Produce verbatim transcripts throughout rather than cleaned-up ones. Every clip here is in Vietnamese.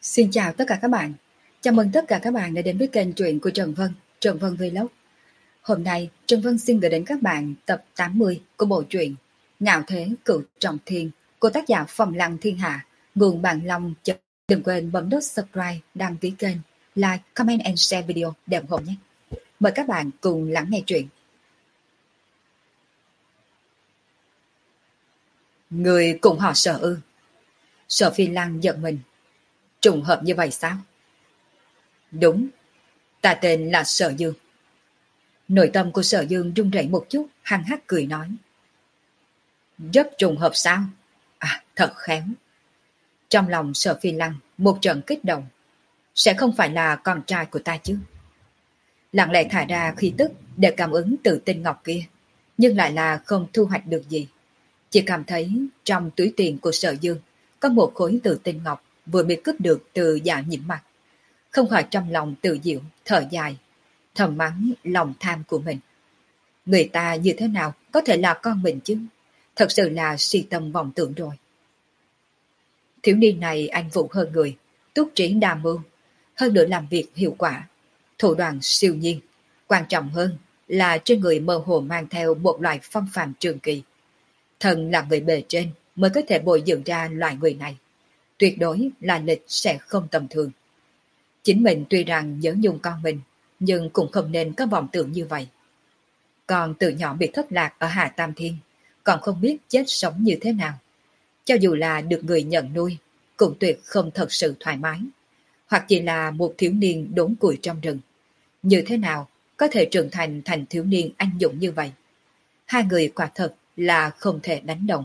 Xin chào tất cả các bạn. Chào mừng tất cả các bạn đã đến với kênh truyện của Trần Vân, Trần Vân Vlog. Hôm nay, Trần Vân xin gửi đến các bạn tập tám mươi của bộ truyện Ngạo Thế Cửu Trọng Thiên của tác giả Phong Lăng Thiên Hạ, nguồn Bạn Long. Đừng quên bấm nút subscribe, đăng ký kênh, like, comment and share video để ủng hộ nhé. Mời các bạn cùng lắng nghe truyện. Người cùng họ Sở ư? Sở Phi Lăng giận mình. Trùng hợp như vậy sao? Đúng, ta tên là Sở Dương. Nội tâm của Sở Dương run rẩy một chút, hăng hắc cười nói. Rất trùng hợp sao? À, thật khéo. Trong lòng Sở Phi Lăng một trận kích động. Sẽ không phải là con trai của ta chứ? Lặng lẽ thả ra khí tức để cảm ứng từ tinh ngọc kia, nhưng lại là không thu hoạch được gì. Chỉ cảm thấy trong túi tiền của Sở Dương có một khối tử tinh ngọc vừa bị cướp được từ Dạ Nhiễm Mặt. Không khỏi trong lòng tự diệu, thở dài, thầm mắng lòng tham của mình. Người ta như thế nào có thể là con mình chứ? Thật sự là si tâm vọng tưởng rồi. Thiếu niên này anh vũ hơn người, túc trí đa mưu, hơn nữa làm việc hiệu quả, thủ đoạn siêu nhiên. Quan trọng hơn là trên người mơ hồ mang theo một loại phong phạm trường kỳ. Thần là người bề trên mới có thể bồi dưỡng ra loại người này. Tuyệt đối là lịch sẽ không tầm thường. Chính mình tuy rằng nhớ nhung con mình, nhưng cũng không nên có vọng tưởng như vậy. Còn từ nhỏ bị thất lạc ở Hà Tam Thiên, còn không biết chết sống như thế nào. Cho dù là được người nhận nuôi, cũng tuyệt không thật sự thoải mái. Hoặc chỉ là một thiếu niên đốn củi trong rừng. Như thế nào có thể trưởng thành thành thiếu niên anh dũng như vậy? Hai người quả thật là không thể đánh đồng.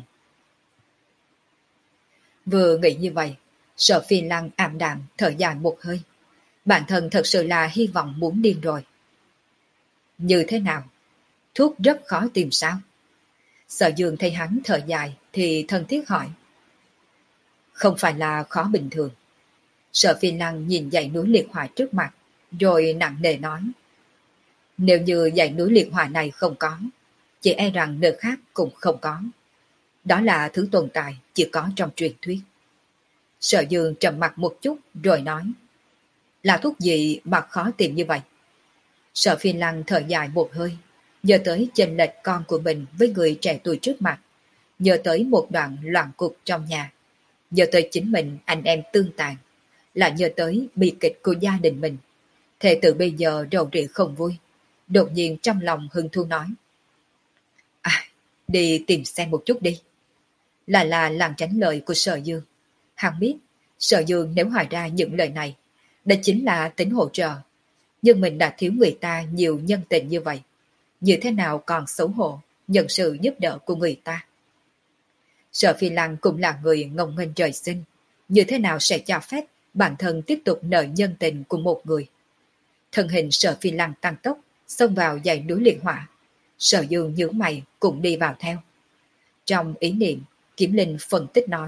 Vừa nghĩ như vậy, Sở Phi Lăng ảm đạm thở dài một hơi. Bản thân thật sự là hy vọng muốn điên rồi. Như thế nào? Thuốc rất khó tìm sao? Sở Dương thấy hắn thở dài thì thân thiết hỏi. Không phải là khó bình thường. Sở Phi Lăng nhìn dãy núi liệt hỏa trước mặt, rồi nặng nề nói. Nếu như dãy núi liệt hỏa này không có, chỉ e rằng nơi khác cũng không có. Đó là thứ tồn tại chỉ có trong truyền thuyết. Sở Dương trầm mặt một chút rồi nói. Là thuốc gì mà khó tìm như vậy? Sở Phi Lăng thở dài một hơi, nhớ tới chênh lệch con của mình với người trẻ tuổi trước mặt, nhớ tới một đoạn loạn cục trong nhà, nhớ tới chính mình anh em tương tàn, là nhớ tới bi kịch của gia đình mình. Thế từ bây giờ rầu rĩ không vui, đột nhiên trong lòng hưng thu nói. À, đi tìm xem một chút đi. Là là làm tránh lời của Sở Dương. Hắn biết, Sở Dương nếu hỏi ra những lời này, đó chính là tính hỗ trợ. Nhưng mình đã thiếu người ta nhiều nhân tình như vậy. Như thế nào còn xấu hổ, nhận sự giúp đỡ của người ta. Sở Phi Lăng cũng là người ngông nghênh trời sinh. Như thế nào sẽ cho phép bản thân tiếp tục nợ nhân tình của một người. Thân hình Sở Phi Lăng tăng tốc, xông vào dãy núi liệt hỏa. Sở Dương nhướng mày cũng đi vào theo. Trong ý niệm, Kiếm Linh phân tích nói.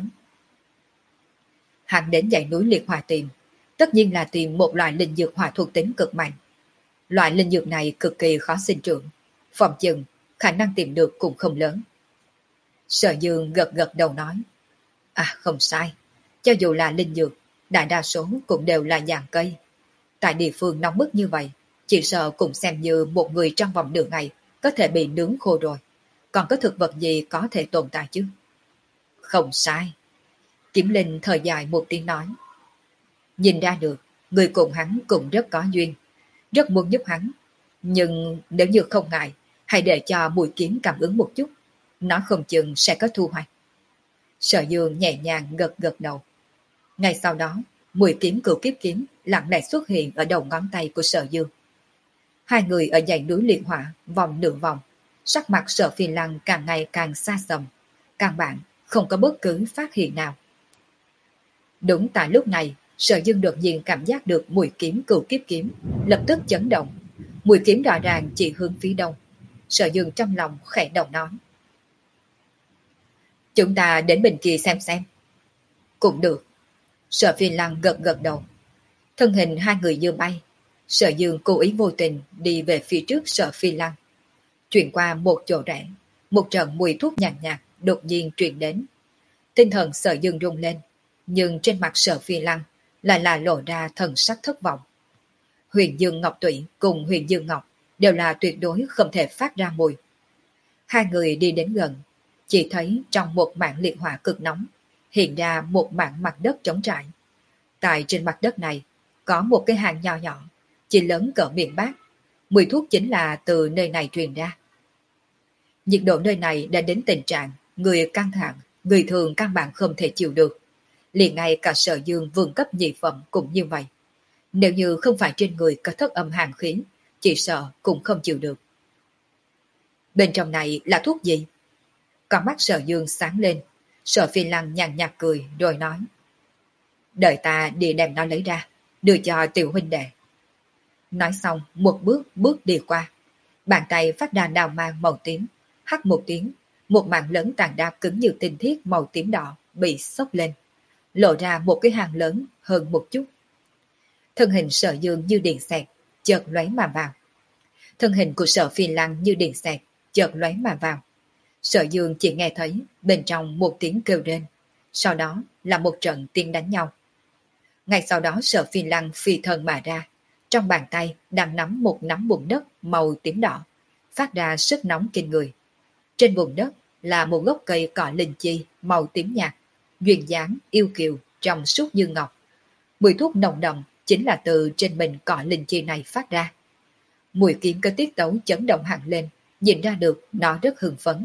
Hắn đến dãy núi liệt hỏa tìm, tất nhiên là tìm một loại linh dược hỏa thuộc tính cực mạnh. Loại linh dược này cực kỳ khó sinh trưởng, phòng chừng khả năng tìm được cũng không lớn. Sở Dương gật gật đầu nói. À không sai, cho dù là linh dược, đại đa số cũng đều là dạng cây. Tại địa phương nóng bức như vậy, chỉ sợ cũng xem như một người trong vòng nửa ngày có thể bị nướng khô rồi. Còn có thực vật gì có thể tồn tại chứ? Không sai. Kiếm Linh thở dài một tiếng nói. Nhìn ra được, người cùng hắn cũng rất có duyên, rất muốn giúp hắn. Nhưng nếu như không ngại, hãy để cho mũi kiếm cảm ứng một chút, nó không chừng sẽ có thu hoạch. Sở Dương nhẹ nhàng gật gật đầu. Ngay sau đó, mũi kiếm cửu kiếp kiếm lặng lẽ xuất hiện ở đầu ngón tay của Sở Dương. Hai người ở dãy núi liệt hỏa vòng nửa vòng, sắc mặt Sở Phi Lăng càng ngày càng xa xăm, căn bản không có bất cứ phát hiện nào. Đúng tại lúc này, Sở Dương đột nhiên cảm giác được mũi kiếm cửu kiếp kiếm, lập tức chấn động. Mũi kiếm rõ ràng chỉ hướng phía đông. Sở Dương trong lòng khẽ đầu nói. Chúng ta đến bên kia xem xem. Cũng được. Sở Phi Lăng gật gật đầu. Thân hình hai người như bay. Sở Dương cố ý vô tình đi về phía trước Sở Phi Lăng. Chuyển qua một chỗ rẽ, một trận mùi thuốc nhàn nhạt, nhạt đột nhiên truyền đến. Tinh thần Sở Dương rung lên, nhưng trên mặt Sở Phi Lăng lại là lộ ra thần sắc thất vọng. Huyền Dương Ngọc Tụy cùng Huyền Dương Ngọc đều là tuyệt đối không thể phát ra mùi. Hai người đi đến gần, chỉ thấy trong một mảng liệt hỏa cực nóng hiện ra một mảng mặt đất trống trải. Tại trên mặt đất này có một cái hang nho nhỏ, chỉ lớn cỡ miệng bát. Mùi thuốc chính là từ nơi này truyền ra. Nhiệt độ nơi này đã đến tình trạng người căng thẳng, người thường căn bản không thể chịu được. Liền ngay cả Sở Dương vương cấp nhị phẩm cũng như vậy. Nếu như không phải trên người có thất âm hàn khí, chỉ sợ cũng không chịu được. Bên trong này là thuốc gì? Con mắt Sở Dương sáng lên, Sở Phi Lăng nhàn nhạt cười rồi nói. Đợi ta đi đem nó lấy ra, đưa cho tiểu huynh đệ. Nói xong một bước bước đi qua. Bàn tay phát ra đào mang màu tím, hắt một tiếng, một mảng lớn tàn đá cứng như tinh thiết màu tím đỏ bị xốc lên, lộ ra một cái hang lớn hơn một chút. Thân hình Sở Dương như điện xẹt, chợt lóe mà vào. Thân hình của Sở Phi Lăng như điện xẹt, chợt lóe mà vào. Sở Dương chỉ nghe thấy bên trong một tiếng kêu rên, sau đó là một trận tiếng đánh nhau. Ngay sau đó Sở Phi Lăng phi thân mà ra, trong bàn tay đang nắm một nắm bùn đất màu tím đỏ, phát ra sức nóng kinh người. Trên bùn đất là một gốc cây cỏ linh chi màu tím nhạt, duyên dáng yêu kiều trong suốt như ngọc. Mùi thuốc nồng đậm chính là từ trên mình cỏ linh chi này phát ra. Mùi kiếm có tiết tấu chấn động hẳn lên, nhìn ra được nó rất hưng phấn.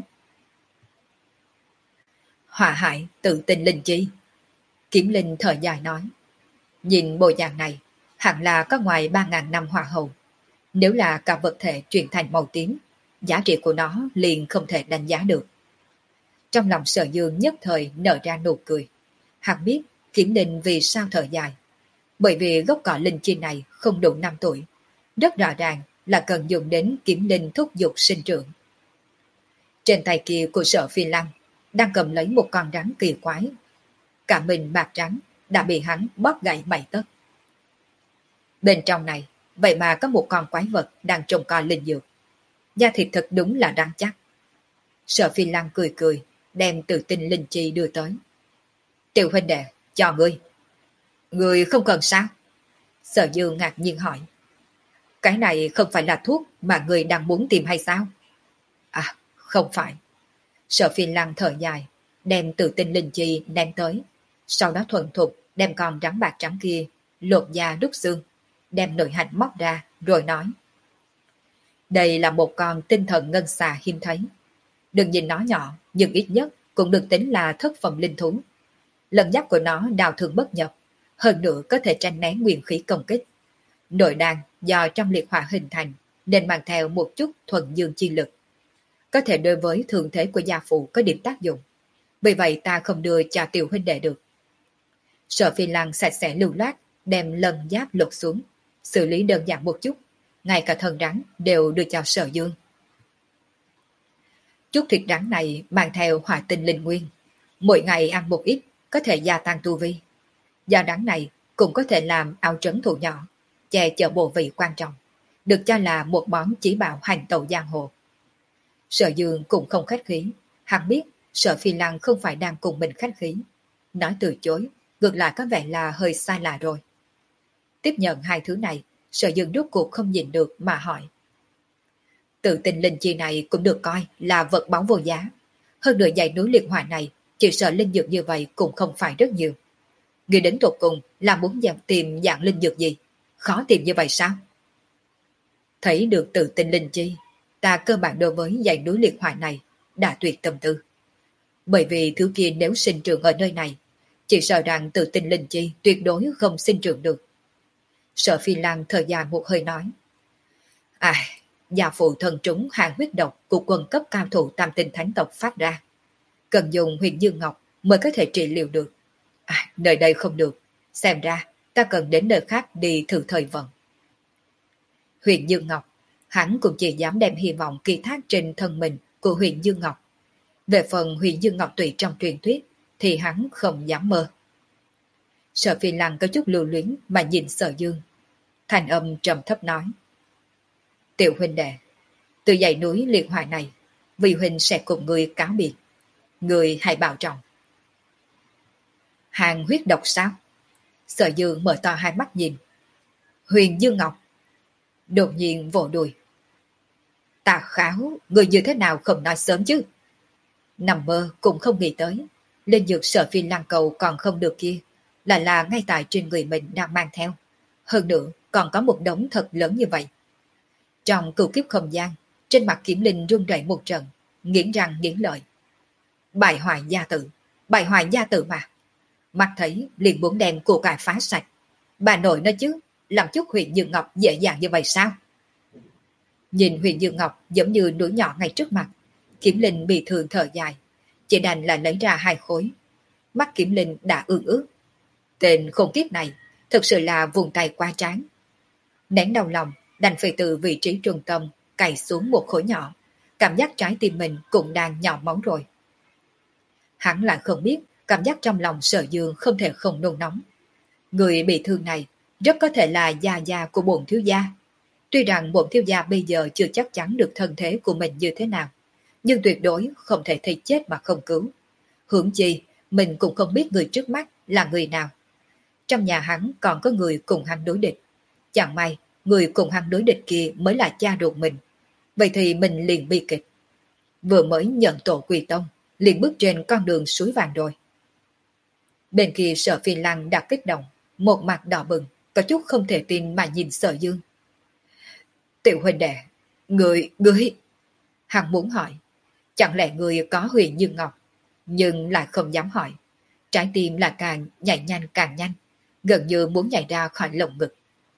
Hỏa hại tự tình linh chi. Kiếm linh thở dài nói. Nhìn bộ dạng này, hẳn là có ngoài ba ngàn năm hỏa hậu. Nếu là cả vật thể chuyển thành màu tím, giá trị của nó liền không thể đánh giá được. Trong lòng Sở Dương nhất thời nở ra nụ cười. Hắn biết Kiếm linh vì sao thở dài. Bởi vì gốc cỏ linh chi này không đủ năm tuổi. Rất rõ ràng là cần dùng đến kiếm linh thúc dục sinh trưởng. Trên tay kia của Sở Phi Lăng đang cầm lấy một con rắn kỳ quái. Cả mình bạc trắng đã bị hắn bóp gãy bảy tấc. Bên trong này, vậy mà có một con quái vật đang trông coi linh dược. Da thịt thật đúng là đáng chắc. Sở Phi Lăng cười cười, đem tự tinh linh chi đưa tới. Tiểu huynh đệ, cho ngươi. Ngươi không cần sao? Sở Dương ngạc nhiên hỏi. Cái này không phải là thuốc mà ngươi đang muốn tìm hay sao? À, không phải. Sở Phi Lăng thở dài, đem tự tinh linh chi đem tới. Sau đó thuần thục đem con rắn bạc trắng kia lột da đúc xương, đem nội hạch móc ra rồi nói. Đây là một con tinh thần ngân xà hiếm thấy. Đừng nhìn nó nhỏ, nhưng ít nhất cũng được tính là thất phẩm linh thú. Lần giáp của nó đào thường bất nhập, hơn nữa có thể tranh né nguyên khí công kích. Nội đan do trong liệt hỏa hình thành nên mang theo một chút thuần dương chi lực. Có thể đối với thường thế của gia phụ có điểm tác dụng. Vì vậy ta không đưa cho tiểu huynh đệ được. Sở Phi Lăng sạch sẽ lưu loát, đem lần giáp lột xuống, xử lý đơn giản một chút, ngay cả thân rắn đều đưa cho Sở Dương. Chút thịt rắn này mang theo hỏa tinh linh nguyên, mỗi ngày ăn một ít có thể gia tăng tu vi. Da rắn này cũng có thể làm áo trấn thủ nhỏ, che chở bộ vị quan trọng, được cho là một món chỉ bảo hành tẩu giang hồ. Sở Dương cũng không khách khí, hắn biết Sở Phi Lăng không phải đang cùng mình khách khí. Nói từ chối, ngược lại có vẻ là hơi sai lạ rồi. Tiếp nhận hai thứ này, Sở Dương rốt cuộc không nhìn được mà hỏi. Tự tình linh chi này cũng được coi là vật báu vô giá. Hơn nữa dãy núi liệt hỏa này, chỉ sợ linh dược như vậy cũng không phải rất nhiều. Người đến tột cùng là muốn dạng tìm dạng linh dược gì? Khó tìm như vậy sao? Thấy được tự tình linh chi, ta cơ bản đối với dãy núi liệt hỏa này đã tuyệt tâm tư. Bởi vì thứ kia nếu sinh trưởng ở nơi này, chỉ sợ rằng tự tình linh chi tuyệt đối không sinh trưởng được. Sở Phi Lăng thở dài một hơi nói. À, gia phụ thần trúng hàng huyết độc của quân cấp cao thủ tam tinh thánh tộc phát ra. Cần dùng huyền dương ngọc mới có thể trị liệu được. À, nơi đây không được. Xem ra ta cần đến nơi khác đi thử thời vận. Huyền Dương Ngọc, hắn cũng chỉ dám đem hy vọng kỳ thác trên thân mình của Huyền Dương Ngọc. Về phần Huyền Dương Ngọc tùy trong truyền thuyết thì hắn không dám mơ. Sở Phi Lăng có chút lưu luyến mà nhìn Sở Dương. Thành âm trầm thấp nói. Tiểu huynh đệ, từ dãy núi liệt hỏa này, vì huynh sẽ cùng người cáo biệt. Người hãy bảo trọng. Hàng huyết độc sao? Sở Dương mở to hai mắt nhìn. Huyền Dương Ngọc. Đột nhiên vỗ đùi. Tà Kháo, người như thế nào không nói sớm chứ? Nằm mơ cũng không nghĩ tới. Linh dược Sở Phi Lăng cầu còn không được kia, là là ngay tại trên người mình đang mang theo. Hơn nữa, còn có một đống thật lớn như vậy. Trong cửu kiếp không gian, trên mặt Kiểm Linh run rẩy một trận, nghiến răng nghiến lợi. Bại hoại gia tự, bại hoại gia tự mà. Mắt thấy liền muốn đem của cải phá sạch. Bà nội nói chứ, làm chút Huyền Dương Ngọc dễ dàng như vậy sao? Nhìn Huyền Dương Ngọc giống như núi nhỏ ngay trước mặt, Kiểm Linh bị thương thở dài, chỉ đành là lấy ra hai khối. Mắt Kiểm Linh đã ương ướt. Tên khốn kiếp này thực sự là vùng tay quá tráng. Nén đau lòng, đành phải từ vị trí trung tâm cày xuống một khối nhỏ, cảm giác trái tim mình cũng đang nhỏ máu rồi. Hắn lại không biết cảm giác trong lòng Sở Dương không thể không nôn nóng. Người bị thương này rất có thể là gia gia của bổn thiếu gia. Tuy rằng bổn thiếu gia bây giờ chưa chắc chắn được thân thế của mình như thế nào, nhưng tuyệt đối không thể thấy chết mà không cứu. Hưởng chi, mình cũng không biết người trước mắt là người nào. Trong nhà hắn còn có người cùng hắn đối địch. Chẳng may, người cùng hắn đối địch kia mới là cha ruột mình. Vậy thì mình liền bi kịch. Vừa mới nhận tổ quy tông, liền bước trên con đường suối vàng rồi. Bên kia Sở Phi Lăng đã kích động, một mặt đỏ bừng, có chút không thể tin mà nhìn Sở Dương. Tiểu huynh đệ, người, người... Hắn muốn hỏi, chẳng lẽ người có Huyền Dương Ngọc, nhưng lại không dám hỏi. Trái tim là càng nhảy nhanh càng nhanh, gần như muốn nhảy ra khỏi lồng ngực.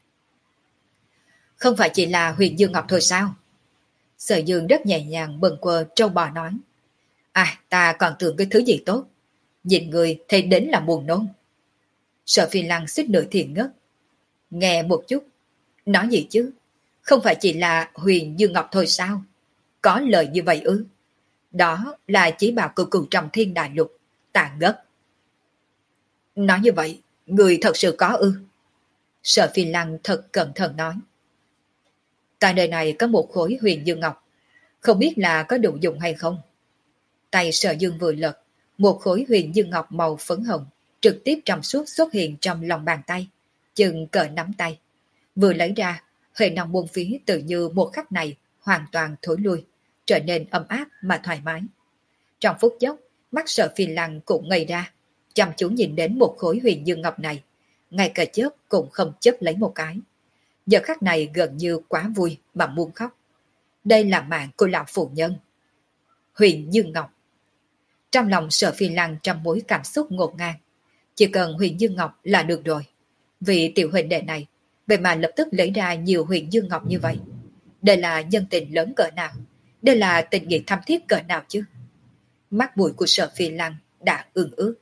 Không phải chỉ là Huyền Dương Ngọc thôi sao? Sở Dương rất nhẹ nhàng bần quơ trâu bò nói. À, ta còn tưởng cái thứ gì tốt. Nhìn người thấy đến là buồn nôn. Sở Phi Lăng suýt nửa thiền ngất. Nghe một chút. Nói gì chứ? Không phải chỉ là Huyền Dương Ngọc thôi sao? Có lời như vậy ư? Đó là chỉ bảo cửu cửu trong thiên đại lục. Ta ngất. Nói như vậy, người thật sự có ư? Sở Phi Lăng thật cẩn thận nói. Tại nơi này có một khối Huyền Dương Ngọc. Không biết là có đủ dùng hay không? Tay Sở Dương vừa lật, một khối Huyền Dương Ngọc màu phấn hồng trực tiếp trong suốt xuất hiện trong lòng bàn tay, chừng cỡ nắm tay. Vừa lấy ra, hệ năng buông phí tự như một khắc này hoàn toàn thối lui, trở nên ấm áp mà thoải mái. Trong phút chốc, mắt Sở Phi Lăng cũng ngây ra, chăm chú nhìn đến một khối Huyền Dương Ngọc này, ngay cả chớp cũng không chớp lấy một cái. Giờ khắc này gần như quá vui mà muốn khóc. Đây là mạng của lão phụ nhân. Huyền Dương Ngọc. Trong lòng Sở Phi Lăng trăm mối cảm xúc ngột ngang. Chỉ cần Huyền Dương Ngọc là được rồi. Vì tiểu huynh đệ này, vậy mà lập tức lấy ra nhiều Huyền Dương Ngọc như vậy. Đây là nhân tình lớn cỡ nào? Đây là tình nghĩa thắm thiết cỡ nào chứ? Mắt mũi của Sở Phi Lăng đã ương ướt.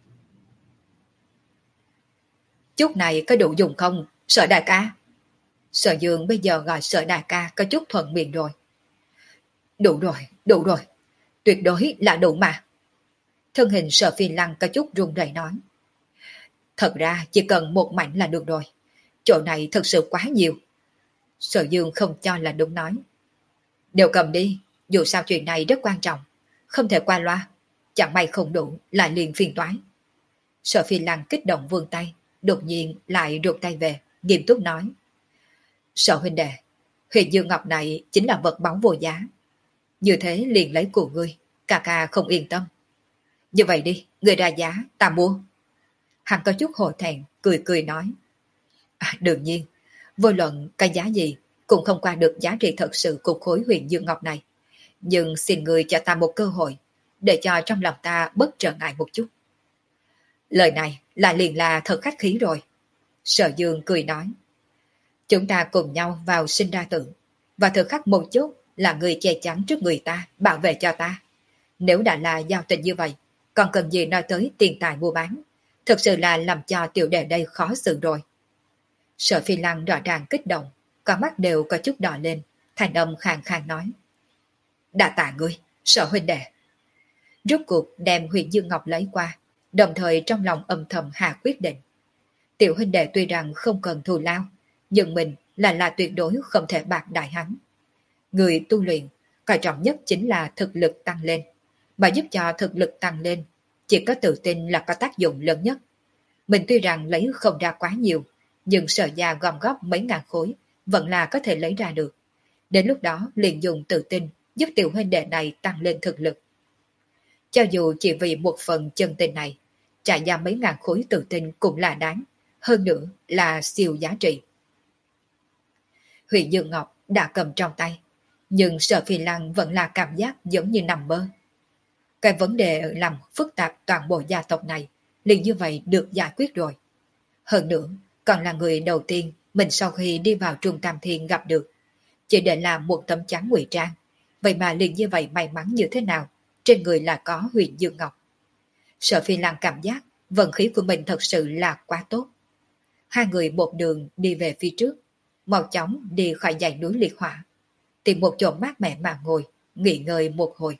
Chút này có đủ dùng không, Sở đại ca? Sở Dương bây giờ gọi Sở đại ca có chút thuận miệng rồi. Đủ rồi, đủ rồi. Tuyệt đối là đủ mà. Thân hình Sở Phi Lăng có chút run rẩy nói. Thật ra chỉ cần một mảnh là được rồi. Chỗ này thật sự quá nhiều. Sở Dương không cho là đúng nói. Đều cầm đi, dù sao chuyện này rất quan trọng. Không thể qua loa. Chẳng may không đủ, lại liền phiền toái. Sở Phi Lăng kích động vươn tay, đột nhiên lại rụt tay về, nghiêm túc nói. Sở huynh đệ, Huyền Dương Ngọc này chính là vật báu vô giá. Như thế liền lấy của ngươi, ca ca không yên tâm. Như vậy đi, ngươi ra giá, ta mua. Hắn có chút hổ thẹn, cười cười nói. À, đương nhiên, vô luận cái giá gì cũng không qua được giá trị thật sự của khối Huyền Dương Ngọc này. Nhưng xin ngươi cho ta một cơ hội, để cho trong lòng ta bất trở ngại một chút. Lời này là liền là thật khách khí rồi. Sở Dương cười nói. Chúng ta cùng nhau vào sinh ra tử, và thời khắc một chút là người che chắn trước người ta, bảo vệ cho ta. Nếu đã là giao tình như vậy, còn cần gì nói tới tiền tài mua bán, thực sự là làm cho tiểu đệ đây khó xử rồi. Sở Phi Lăng rõ ràng kích động, con mắt đều có chút đỏ lên, thành âm khàn khàn nói. Đã tạ ngươi, Sở huynh đệ. Rốt cuộc đem Huyền Dương Ngọc lấy qua, đồng thời trong lòng âm thầm hạ quyết định. Tiểu huynh đệ tuy rằng không cần thù lao, nhưng mình là là tuyệt đối không thể bạc đại hắn. Người tu luyện, quan trọng nhất chính là thực lực tăng lên. Mà giúp cho thực lực tăng lên, chỉ có tự tin là có tác dụng lớn nhất. Mình tuy rằng lấy không ra quá nhiều, nhưng Sở gia gom góp mấy ngàn khối vẫn là có thể lấy ra được. Đến lúc đó liền dùng tự tin giúp tiểu huynh đệ này tăng lên thực lực. Cho dù chỉ vì một phần chân tình này, trả giá mấy ngàn khối tự tin cũng là đáng, hơn nữa là siêu giá trị. Huyền Dương Ngọc đã cầm trong tay, nhưng Sở Phi Lăng vẫn là cảm giác giống như nằm mơ. Cái vấn đề làm phức tạp toàn bộ gia tộc này liền như vậy được giải quyết rồi. Hơn nữa, còn là người đầu tiên mình sau khi đi vào Trung Tam Thiên gặp được. Chỉ để làm một tấm chắn ngụy trang, vậy mà liền như vậy may mắn như thế nào, trên người là có Huyền Dương Ngọc. Sở Phi Lăng cảm giác vận khí của mình thật sự là quá tốt. Hai người một đường đi về phía trước, mau chóng đi khỏi dãy núi liệt hỏa, tìm một chỗ mát mẻ mà ngồi, nghỉ ngơi một hồi.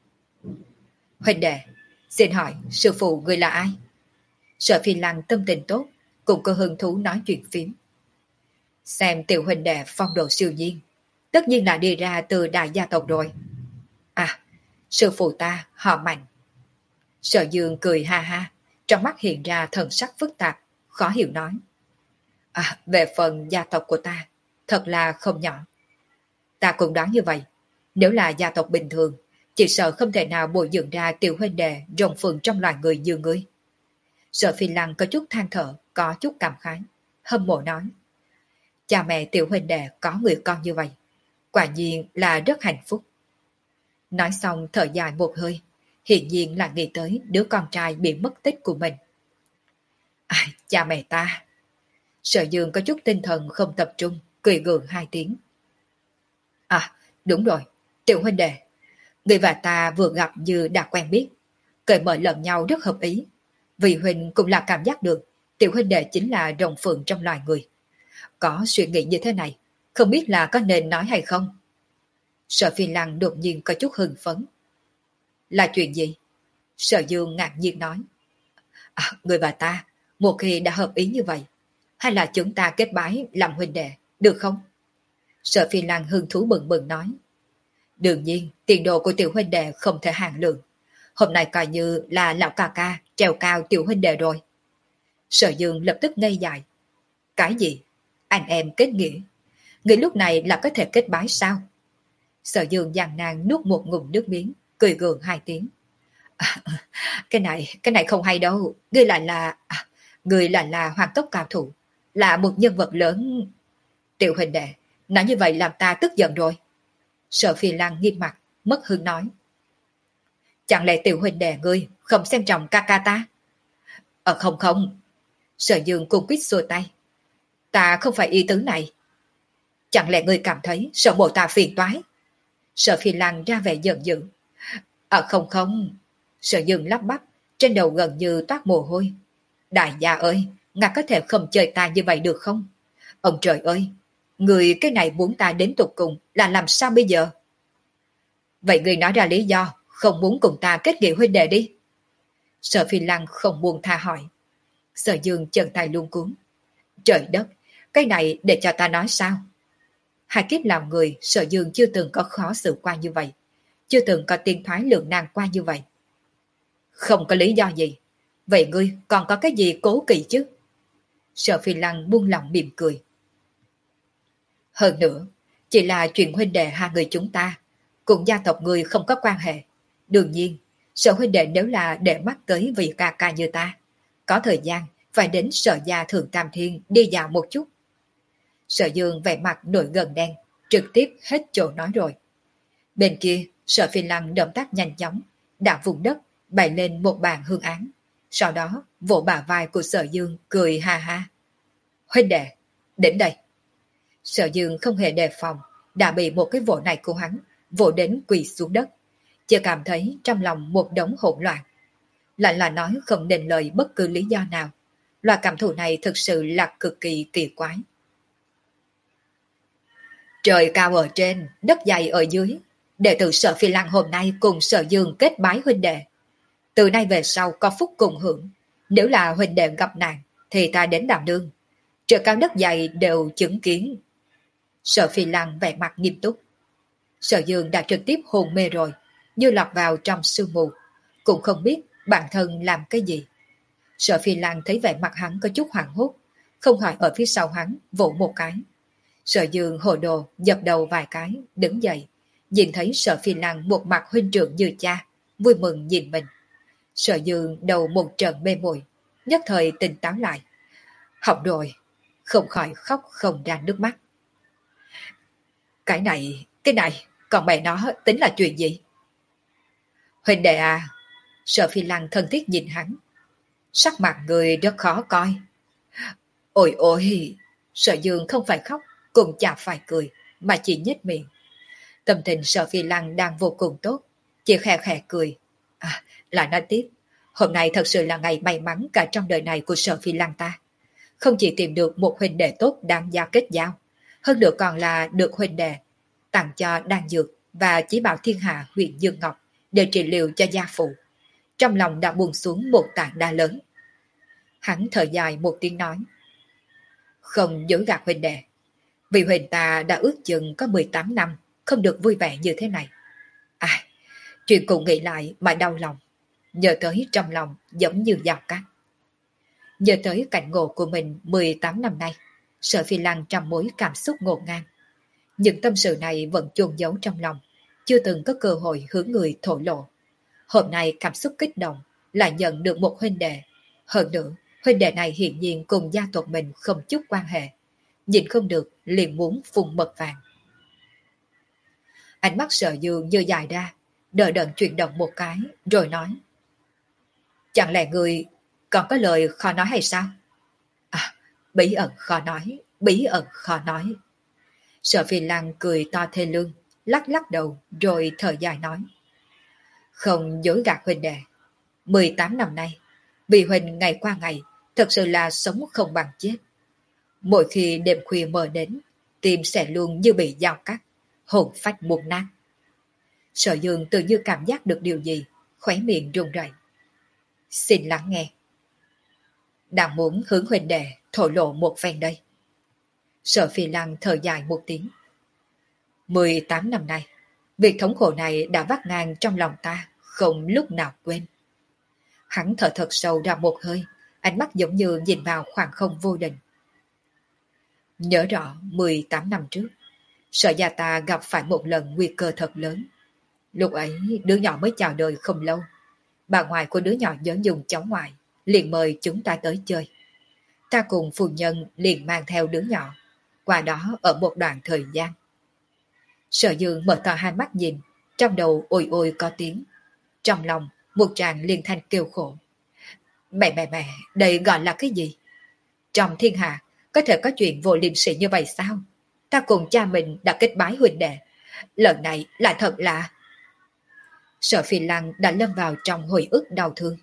Huynh đệ, xin hỏi sư phụ người là ai? Sở Phi Lăng tâm tình tốt, cũng có hứng thú nói chuyện phím. Xem tiểu huynh đệ phong độ siêu nhiên, tất nhiên là đi ra từ đại gia tộc rồi. À, sư phụ ta họ Mạnh. Sở Dương cười ha ha, trong mắt hiện ra thần sắc phức tạp, khó hiểu nói. À, về phần gia tộc của ta, thật là không nhỏ. Ta cũng đoán như vậy, nếu là gia tộc bình thường, chỉ sợ không thể nào bồi dưỡng ra tiểu huynh đệ rồng phượng trong loài người như ngươi. Sở Phi Lăng có chút than thở, có chút cảm khái, hâm mộ nói. Cha mẹ tiểu huynh đệ có người con như vậy, quả nhiên là rất hạnh phúc. Nói xong thở dài một hơi, hiển nhiên là nghĩ tới đứa con trai bị mất tích của mình. À, cha mẹ ta. Sở Dương có chút tinh thần không tập trung, cười gượng hai tiếng. À, đúng rồi, tiểu huynh đệ, người và ta vừa gặp như đã quen biết, cởi mở lẫn nhau rất hợp ý. Vì huynh cũng là cảm giác được tiểu huynh đệ chính là rồng phượng trong loài người. Có suy nghĩ như thế này, không biết là có nên nói hay không? Sở Phi Lăng đột nhiên có chút hưng phấn. Là chuyện gì? Sở Dương ngạc nhiên nói. À, người và ta, một khi đã hợp ý như vậy, hay là chúng ta kết bái làm huynh đệ, được không? Sở Phi Lăng hưng thú bừng bừng nói. Đương nhiên, tiền đồ của tiểu huynh đệ không thể hạn lượng. Hôm nay coi như là lão ca ca treo cao tiểu huynh đệ rồi. Sở Dương lập tức ngây dại. Cái gì? Anh em kết nghĩa? Người lúc này là có thể kết bái sao? Sở Dương gian nan nuốt một ngụm nước miếng, cười gượng hai tiếng. À, cái này, cái này không hay đâu. Ngươi lại là, à, ngươi lại là hoàng tốc cao thủ, là một nhân vật lớn. Tiểu huynh đệ, nói như vậy làm ta tức giận rồi. Sở Phi Lăng nghiêm mặt, mất hứng nói. Chẳng lẽ tiểu huynh đệ ngươi không xem trọng ca ca ta? Ờ không không. Sở Dương cung quýt xua tay. Ta không phải ý tứ này. Chẳng lẽ ngươi cảm thấy sợ bộ ta phiền toái? Sở Phi Lăng ra vẻ giận dữ. Ờ không không. Sở Dương lắp bắp, trên đầu gần như toát mồ hôi. Đại gia ơi, ngài có thể không chơi ta như vậy được không? Ông trời ơi, người cái này muốn ta đến tục cùng là làm sao bây giờ? Vậy người nói ra lý do không muốn cùng ta kết nghĩa huynh đệ đi. Sở Phi Lăng không buông tha hỏi. Sở Dương chân tay luống cuống. Trời đất, cái này để cho ta nói sao? Hai kiếp làm người, Sở Dương chưa từng có khó xử qua như vậy, chưa từng có tiên thoái lượng nan qua như vậy. Không có lý do gì. Vậy ngươi còn có cái gì cố kỵ chứ? Sở Phi Lăng buông lòng mỉm cười. Hơn nữa, chỉ là chuyện huynh đệ hai người chúng ta, cùng gia tộc người không có quan hệ. Đương nhiên, Sở huynh đệ nếu là để mắt tới vị ca ca như ta, có thời gian phải đến Sở gia Thượng Tam Thiên đi dạo một chút. Sở Dương vẻ mặt nổi gần đen, trực tiếp hết chỗ nói rồi. Bên kia, Sở Phi Lăng động tác nhanh chóng, đạp vùng đất, bày lên một bàn hương án. Sau đó, vỗ bả vai của Sở Dương cười ha ha. Huynh đệ, đến đây. Sở Dương không hề đề phòng, đã bị một cái vỗ này của hắn vỗ đến quỳ xuống đất. Chỉ cảm thấy trong lòng một đống hỗn loạn. Lại là nói không nên lời bất cứ lý do nào. Loại cảm thụ này thực sự là cực kỳ kỳ quái. Trời cao ở trên, đất dày ở dưới. Đệ tử Sở Phi Lăng hôm nay cùng Sở Dương kết bái huynh đệ. Từ nay về sau có phúc cùng hưởng. Nếu là huynh đệ gặp nạn, thì ta đến đảm đương. Trời cao đất dày đều chứng kiến. Sở Phi Lăng vẻ mặt nghiêm túc. Sở Dương đã trực tiếp hôn mê rồi, như lọt vào trong sương mù, cũng không biết bản thân làm cái gì. Sở Phi Lan thấy vẻ mặt hắn có chút hoảng hốt, không khỏi ở phía sau hắn vỗ một cái. Sở Dương hồ đồ dập đầu vài cái, đứng dậy, nhìn thấy Sở Phi Lan một mặt huynh trưởng như cha, vui mừng nhìn mình. Sở Dương đầu một trận mê muội, nhất thời tỉnh táo lại. Học rồi, không khỏi khóc không ra nước mắt. Cái này, cái này, còn mẹ nó tính là chuyện gì? Huynh đệ à, Sở Phi Lan thân thiết nhìn hắn. Sắc mặt người rất khó coi. Ôi ôi, Sở Dương không phải khóc, cũng chả phải cười, mà chỉ nhếch miệng. Tâm tình Sở Phi Lan đang vô cùng tốt, chỉ khẽ khẽ cười. À, lại nói tiếp, hôm nay thật sự là ngày may mắn cả trong đời này của Sở Phi Lan ta. Không chỉ tìm được một huynh đệ tốt đáng giá kết giao, hơn nữa còn là được huynh đệ tặng cho đan dược và chí bảo thiên hạ huyện Dương Ngọc để trị liệu cho gia phụ. Trong lòng đã buông xuống một tảng đá lớn. Hắn thở dài một tiếng nói. Không dối gạt huynh đệ, vì huynh ta đã ước chừng có mười tám năm không được vui vẻ như thế này. À, chuyện cùng nghĩ lại mà đau lòng, nhớ tới trong lòng giống như dao cát. Nhớ tới cảnh ngộ của mình mười tám năm nay, Sở Phi Lan trăm mối cảm xúc ngổn ngang. Những tâm sự này vẫn chôn giấu trong lòng, chưa từng có cơ hội hướng người thổ lộ. Hôm nay cảm xúc kích động, lại nhận được một huynh đệ. Hơn nữa, huynh đệ này hiển nhiên cùng gia tộc mình không chút quan hệ. Nhìn không được, liền muốn phun mật vàng. Ánh mắt Sở Dương như dài ra, đờ đẫn chuyển động một cái, rồi nói. Chẳng lẽ người còn có lời khó nói hay sao? À, bí ẩn khó nói, bí ẩn khó nói. Sở Phi Lan cười to thê lương, lắc lắc đầu, rồi thở dài nói. Không dối gạt huynh đệ, mười tám năm nay, vì huynh ngày qua ngày, thật sự là sống không bằng chết. Mỗi khi đêm khuya mờ đến, tim sẽ luôn như bị dao cắt, hồn phách buồn nát. Sở Dương tự như cảm giác được điều gì, khóe miệng run rẩy. Xin lắng nghe. Đang muốn hướng huynh đệ thổ lộ một phen đây. Sở Phi Lan thở dài một tiếng. mười tám năm nay, việc thống khổ này đã vắt ngang trong lòng ta, không lúc nào quên. Hắn thở thật sâu ra một hơi, ánh mắt giống như nhìn vào khoảng không vô định. Nhớ rõ mười tám năm trước, Sở gia ta gặp phải một lần nguy cơ thật lớn. Lúc ấy đứa nhỏ mới chào đời không lâu. Bà ngoại của đứa nhỏ nhớ dùng cháu ngoại, liền mời chúng ta tới chơi. Ta cùng phu nhân liền mang theo đứa nhỏ, qua đó ở một đoạn thời gian. Sở Dương mở to hai mắt nhìn, trong đầu ôi ôi có tiếng. Trong lòng, một tràng liên thanh kêu khổ. Mẹ mẹ mẹ, đây gọi là cái gì? Trong thiên hạ, có thể có chuyện vô liêm sỉ như vậy sao? Ta cùng cha mình đã kết bái huynh đệ. Lần này lại thật là... Sở Phi Lan đã lâm vào trong hồi ức đau thương.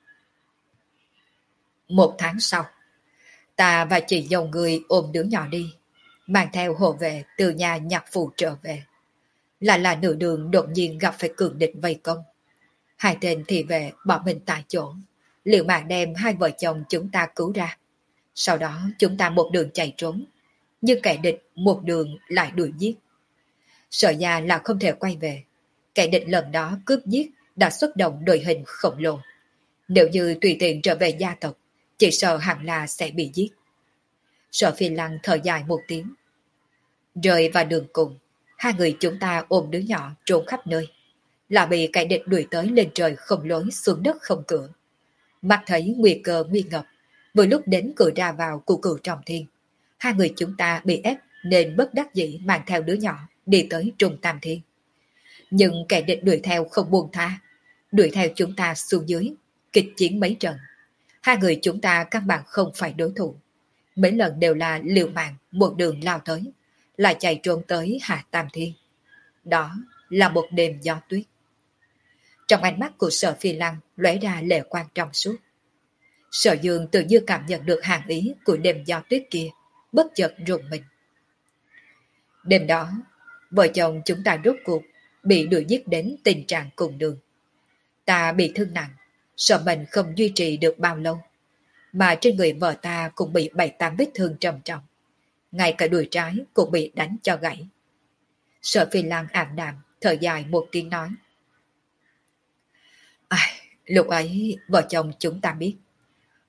Một tháng sau, ta và chị dâu người ôm đứa nhỏ đi, mang theo hộ vệ từ nhà nhạc phụ trở về. Lại là nửa đường đột nhiên gặp phải cường địch vây công. Hai tên thị vệ bỏ mình tại chỗ, liều mạng đem hai vợ chồng chúng ta cứu ra. Sau đó chúng ta một đường chạy trốn, nhưng kẻ địch một đường lại đuổi giết. Sở ra là không thể quay về. Kẻ địch lần đó cướp giết đã xuất động đội hình khổng lồ. Nếu như tùy tiện trở về gia tộc, chỉ sợ hẳn là sẽ bị giết. Sở Phi Lăng thở dài một tiếng. Rời vào đường cùng, hai người chúng ta ôm đứa nhỏ trốn khắp nơi. Là bị kẻ địch đuổi tới lên trời không lối xuống đất không cửa. Mắt thấy nguy cơ nguy ngập, vừa lúc đến cửa ra vào của cửu trọng thiên. Hai người chúng ta bị ép nên bất đắc dĩ mang theo đứa nhỏ đi tới Trung Tam Thiên. Nhưng kẻ địch đuổi theo không buông tha, đuổi theo chúng ta xuống dưới, kịch chiến mấy trận. Hai người chúng ta căn bản không phải đối thủ. Mấy lần đều là liều mạng một đường lao tới, lại chạy trốn tới Hạ Tam Thiên. Đó là một đêm gió tuyết. Trong ánh mắt của Sở Phi Lăng lóe ra lệ quang trong suốt. Sở Dương tự như cảm nhận được hàng ý của đêm gió tuyết kia, bất chợt rùng mình. Đêm đó, vợ chồng chúng ta rốt cuộc bị đuổi giết đến tình trạng cùng đường. Ta bị thương nặng, sợ mình không duy trì được bao lâu, mà trên người vợ ta cũng bị bảy tám vết thương trầm trọng. Ngay cả đùi trái cũng bị đánh cho gãy. Sở Phi Lan ảm đạm, thở dài một tiếng nói. Ai, lúc ấy vợ chồng chúng ta biết,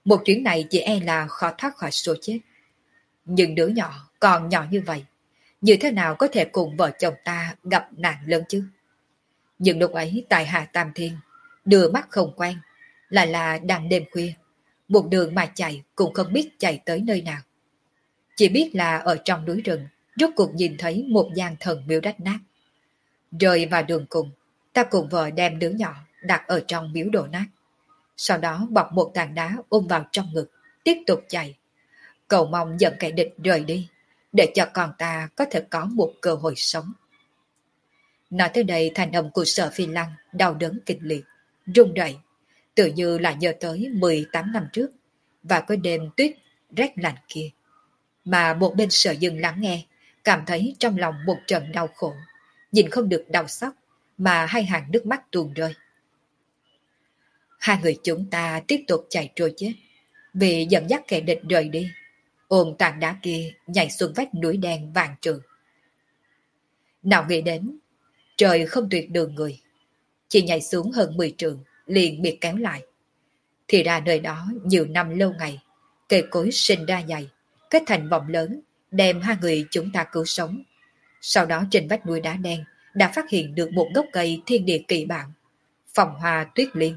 Một chuyến này chỉ e là khó thoát khỏi số chết. Nhưng đứa nhỏ còn nhỏ như vậy, như thế nào có thể cùng vợ chồng ta gặp nạn lớn chứ? Nhưng lúc ấy tại Hà Tam Thiên, đưa mắt không quen, lại là đang đêm khuya, một đường mà chạy cũng không biết chạy tới nơi nào. Chỉ biết là ở trong núi rừng, rốt cuộc nhìn thấy một gian thần miếu rách nát. Rơi vào đường cùng, ta cùng vợ đem đứa nhỏ đặt ở trong miếu đổ nát. Sau đó bọc một tảng đá ôm vào trong ngực, tiếp tục chạy. Cầu mong dẫn kẻ địch rời đi, để cho con ta có thể có một cơ hội sống. Nói tới đây thành âm của Sở Phi Lăng đau đớn kịch liệt, run rẩy, tự như là nhớ tới mười tám năm trước và cái đêm tuyết rét lạnh kia. Mà một bên Sở Dương lắng nghe, cảm thấy trong lòng một trận đau khổ, nhìn không được đau xót mà hai hàng nước mắt tuôn rơi. Hai người chúng ta tiếp tục chạy trôi chết, vì dẫn dắt kẻ địch rời đi, ôm tảng đá kia nhảy xuống vách núi đen vàng trường. Nào nghĩ đến, trời không tuyệt đường người, chỉ nhảy xuống hơn mười trường, liền bị kéo lại. Thì ra nơi đó nhiều năm lâu ngày, cây cối sinh ra dày, kết thành vòng lớn, đem hai người chúng ta cứu sống. Sau đó trên vách núi đá đen đã phát hiện được một gốc cây thiên địa kỳ bảo, Phong Hoa Tuyết Liên.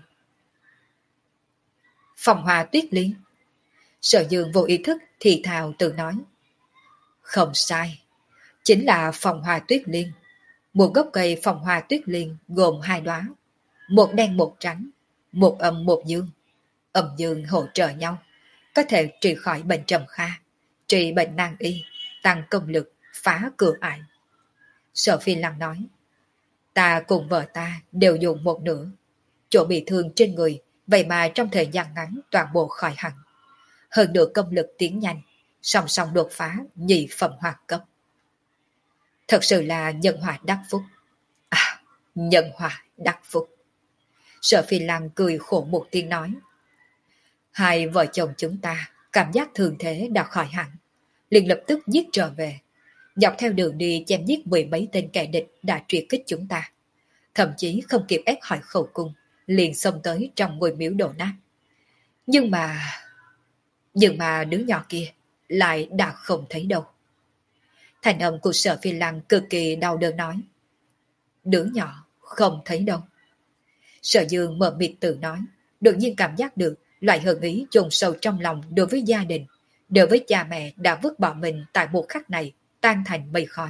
Phong Hoa Tuyết Liên? Sở Dương vô ý thức thì thào tự nói. Không sai, chính là Phong Hoa Tuyết Liên. Một gốc cây Phong Hoa Tuyết Liên gồm hai đóa, một đen một trắng, một âm một dương. Âm dương hỗ trợ nhau, có thể trị khỏi bệnh trầm kha, trị bệnh nan y, tăng công lực, phá cửa ải. Sở Phi Lăng nói, ta cùng vợ ta đều dùng một nửa, chỗ bị thương trên người, vậy mà trong thời gian ngắn toàn bộ khỏi hẳn. Hơn nữa công lực tiến nhanh, song song đột phá nhị phẩm hoạt cấp. Thật sự là nhân hòa đắc phúc. À, nhân hòa đắc phúc. Sở Phi Lăng cười khổ một tiếng nói, hai vợ chồng chúng ta cảm giác thường thế đã khỏi hẳn, liền lập tức giết trở về, dọc theo đường đi chém giết mười mấy tên kẻ địch đã truy kích chúng ta, thậm chí không kịp ép hỏi khẩu cung, liền xông tới trong ngôi miếu đổ nát. Nhưng mà... Nhưng mà đứa nhỏ kia lại đã không thấy đâu. Thành âm của Sở Phi Lăng cực kỳ đau đớn nói, đứa nhỏ không thấy đâu. Sở Dương mờ mịt tự nói, đột nhiên cảm giác được loại hận ý chôn sâu trong lòng đối với gia đình, đối với cha mẹ đã vứt bỏ mình tại một khắc này tan thành mây khói.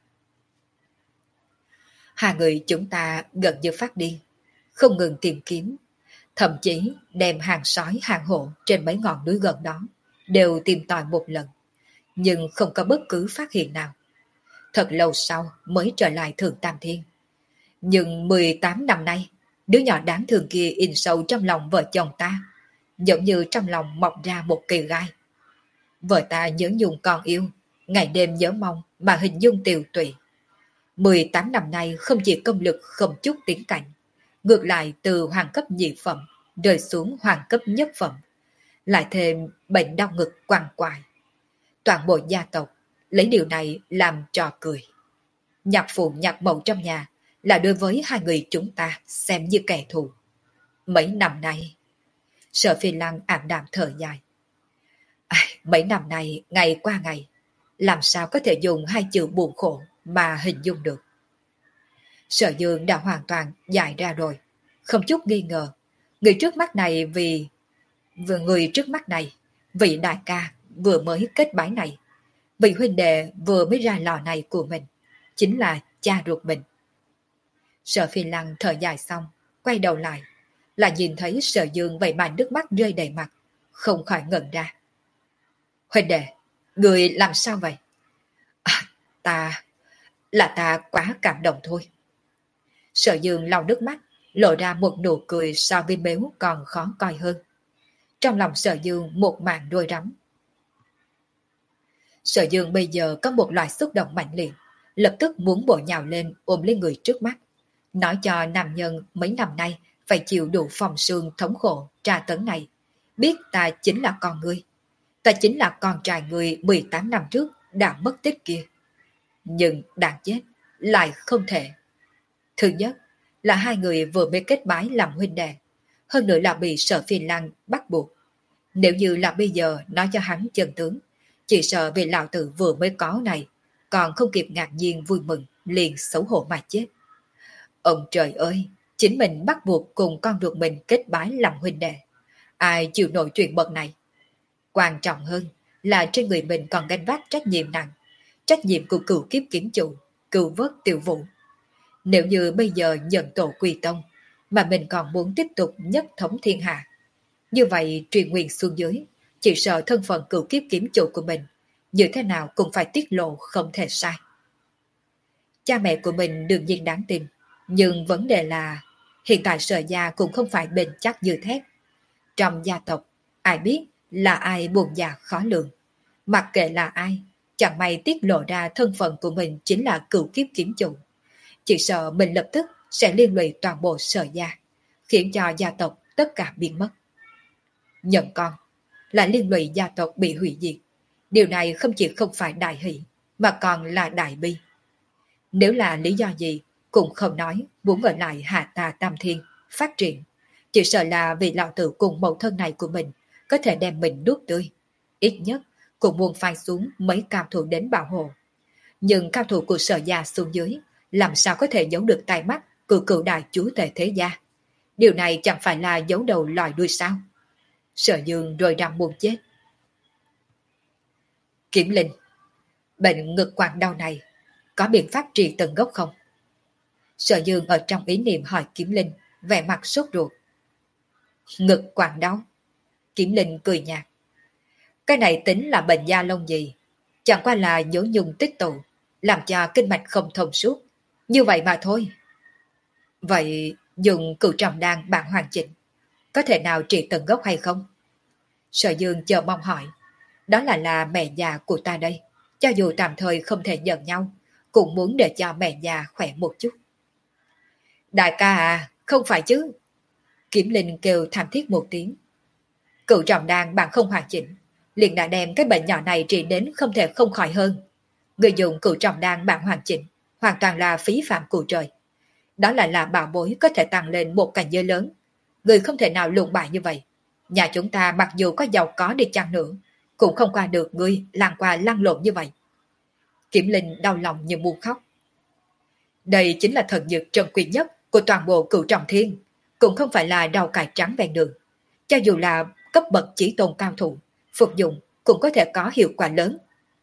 Hai người chúng ta gần như phát điên, không ngừng tìm kiếm, thậm chí đem hàng sói hàng hổ trên mấy ngọn núi gần đó đều tìm tòi một lần, nhưng không có bất cứ phát hiện nào. Thật lâu sau mới trở lại Thượng Tam Thiên. Nhưng mười tám năm nay, đứa nhỏ đáng thương kia in sâu trong lòng vợ chồng ta, giống như trong lòng mọc ra một cây gai. Vợ ta nhớ nhung con yêu, ngày đêm nhớ mong mà hình dung tiều tụy. mười tám năm nay không chỉ công lực không chút tiến cảnh, ngược lại từ hoàng cấp nhị phẩm rơi xuống hoàng cấp nhất phẩm, lại thêm bệnh đau ngực quằn quại. Toàn bộ gia tộc lấy điều này làm trò cười. Nhạc phụ nhạc mẫu trong nhà là đối với hai người chúng ta xem như kẻ thù. Mấy năm nay, Sở Phi Lăng ảm đạm thở dài. À, mấy năm nay, ngày qua ngày, làm sao có thể dùng hai chữ buồn khổ mà hình dung được. Sở Dương đã hoàn toàn giải ra rồi, không chút nghi ngờ. Người trước mắt này vì... Vừa người trước mắt này, vị đại ca vừa mới kết bái này, vị huynh đệ vừa mới ra lò này của mình, chính là cha ruột mình. Sở Phi Lăng thở dài xong, quay đầu lại, là nhìn thấy Sở Dương vậy mà nước mắt rơi đầy mặt, không khỏi ngẩn ra. Huynh đệ, người làm sao vậy? À, ta... là ta quá cảm động thôi. Sở Dương lau nước mắt, lộ ra một nụ cười so với béo còn khó coi hơn. Trong lòng Sở Dương một màn đôi rắm. Sở Dương bây giờ có một loại xúc động mạnh liệt, lập tức muốn bổ nhào lên ôm lấy người trước mắt, nói cho nam nhân mấy năm nay phải chịu đủ phòng sương thống khổ tra tấn này, biết ta chính là con ngươi, ta chính là con trai ngươi mười tám năm trước đã mất tích kia. Nhưng đáng chết, lại không thể. Thứ nhất là hai người vừa mới kết bái làm huynh đệ, hơn nữa là bị Sở Phi Lăng bắt buộc. Nếu như là bây giờ nói cho hắn chân tướng, chỉ sợ vì lão tử vừa mới có này, còn không kịp ngạc nhiên vui mừng, liền xấu hổ mà chết. Ông trời ơi, chính mình bắt buộc cùng con ruột mình kết bái làm huynh đệ. Ai chịu nổi chuyện bậc này? Quan trọng hơn là trên người mình còn gánh vác trách nhiệm nặng, trách nhiệm của cựu kiếp kiếm chủ, cựu vớt tiểu vũ. Nếu như bây giờ nhận tổ quy tông, mà mình còn muốn tiếp tục nhất thống thiên hạ, như vậy truyền nguyện xuống dưới, chỉ sợ thân phận cựu kiếp kiếm chủ của mình, như thế nào cũng phải tiết lộ không thể sai. Cha mẹ của mình đương nhiên đáng tin, nhưng vấn đề là hiện tại Sở gia cũng không phải bền chắc như thép. Trong gia tộc, ai biết là ai buồn già khó lường. Mặc kệ là ai, chẳng may tiết lộ ra thân phận của mình chính là cựu kiếp kiếm chủ. Chỉ sợ mình lập tức sẽ liên lụy toàn bộ Sở gia, khiến cho gia tộc tất cả biến mất. Nhận con là liên lụy gia tộc bị hủy diệt. Điều này không chỉ không phải đại hỷ, mà còn là đại bi. Nếu là lý do gì, cũng không nói muốn ở lại Hạ Tà Tam Thiên, phát triển. Chỉ sợ là vì lão tử cùng mẫu thân này của mình có thể đem mình nuốt tươi. Ít nhất cũng muốn phai xuống mấy cao thủ đến bảo hộ. Nhưng cao thủ của Sở gia xuống dưới làm sao có thể giấu được tai mắt của cựu đại chúa tể thế gia. Điều này chẳng phải là giấu đầu lòi đuôi sao? Sở Dương rồi rằm buồn chết. Kiểm Linh, bệnh ngực quặn đau này có biện pháp trị tận gốc không? Sở Dương ở trong ý niệm hỏi Kiếm Linh, vẻ mặt sốt ruột. Ngực quặn đau? Kiếm Linh cười nhạt. Cái này tính là bệnh da lông gì? Chẳng qua là nhổ nhung tích tụ, làm cho kinh mạch không thông suốt. Như vậy mà thôi. Vậy dùng cửu trầm đan bạn hoàn chỉnh, có thể nào trị tận gốc hay không? Sở Dương chờ mong hỏi. Đó là là mẹ già của ta đây. Cho dù tạm thời không thể nhận nhau, cũng muốn để cho mẹ già khỏe một chút. Đại ca à, không phải chứ. Kiếm Linh kêu thảm thiết một tiếng. Cựu trọng đan bạn không hoàn chỉnh, liền đã đem cái bệnh nhỏ này trị đến không thể không khỏi hơn. Người dùng cựu trọng đan bạn hoàn chỉnh, hoàn toàn là phí phạm của trời. Đó là là bảo bối có thể tăng lên một cảnh giới lớn. Người không thể nào lụng bại như vậy. Nhà chúng ta mặc dù có giàu có đi chăng nữa, cũng không qua được ngươi làng qua lăn lộn như vậy. Kiểm Linh đau lòng như muốn khóc. Đây chính là thần dược trân quý nhất của toàn bộ cửu trọng thiên, cũng không phải là rau cải trắng ven đường. Cho dù là cấp bậc chỉ tôn cao thủ, phục dụng cũng có thể có hiệu quả lớn.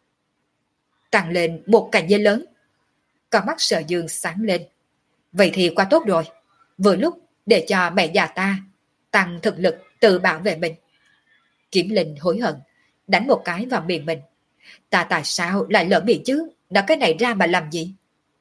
Tăng lên một cảnh giới lớn. Con mắt Sở Dương sáng lên. Vậy thì quá tốt rồi. Vừa lúc để cho mẹ già ta tăng thực lực tự bảo vệ mình. Kiểm Linh hối hận, đánh một cái vào miệng mình. Ta tại sao lại lỡ miệng chứ? Nói cái này ra mà làm gì?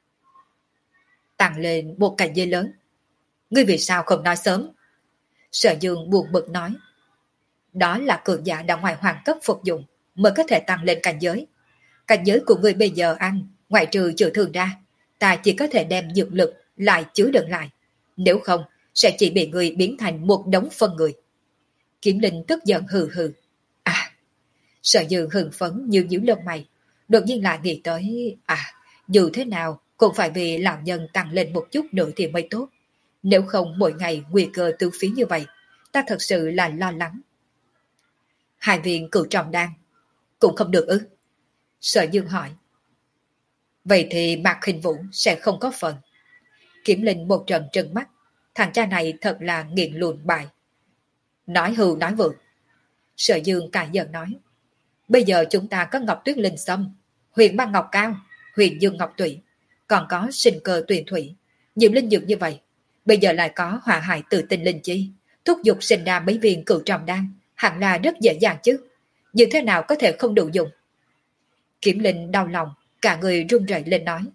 Tăng lên một cảnh giới lớn. Ngươi vì sao không nói sớm? Sở Dương buồn bực nói. Đó là cường giả đã ngoài hoàng cấp phục dụng mới có thể tăng lên cảnh giới. Cảnh giới của ngươi bây giờ ăn, ngoại trừ chữa thương ra, ta chỉ có thể đem dược lực lại chứa đựng lại. Nếu không, sẽ chỉ bị ngươi biến thành một đống phân người. Kiếm Linh tức giận hừ hừ. À, Sở Dương hừng phấn như nhíu lông mày. Đột nhiên lại nghĩ tới, à, dù thế nào cũng phải vì lão nhân tăng lên một chút nữa thì mới tốt. Nếu không mỗi ngày nguy cơ tư phí như vậy, ta thật sự là lo lắng. Hai viên cửu trọng đan cũng không được ư? Sở Dương hỏi. Vậy thì Mạc Hình Vũ sẽ không có phần. Kiểm Linh một trận trừng mắt. Thằng cha này thật là nghiện lùn bài. Nói hưu nói vượng. Sở Dương cài giận nói. Bây giờ chúng ta có Ngọc Tuyết Linh Sâm, Huyền Băng Ngọc Cao, Huyền Dương Ngọc Tụy, còn có sinh cơ tuyền thủy. Nhiều linh dược như vậy. Bây giờ lại có hỏa hại tự tinh linh chi. Thúc giục sinh ra mấy viên cửu trọng đan, hẳn là rất dễ dàng chứ. Như thế nào có thể không đủ dùng? Kiểm Linh đau lòng, cả người run rẩy lên nói.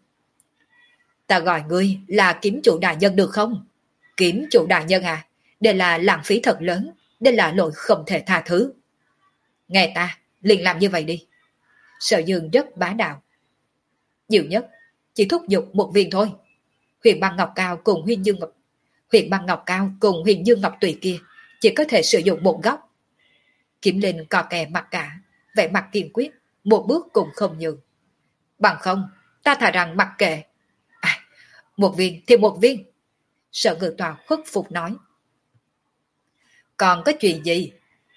Ta gọi ngươi là kiếm chủ đại nhân được không? Kiếm chủ đại nhân à, đây là lãng phí thật lớn, đây là lỗi không thể tha thứ. Nghe ta, liền làm như vậy đi. Sở Dương rất bá đạo. Nhiều nhất, chỉ thúc giục một viên thôi. Huyền Băng Ngọc Cao cùng Huyền Dương Ngọc Huyền Băng Ngọc Cao cùng Huyền Dương Ngọc Tùy kia chỉ có thể sử dụng một góc. Kiếm Linh cò kè mặt cả, vẻ mặt kiên quyết, một bước cũng không nhường. Bằng không, ta thà rằng mặc kệ. À, một viên thì một viên. Sở Ngự Tòa khuất phục nói. Còn có chuyện gì?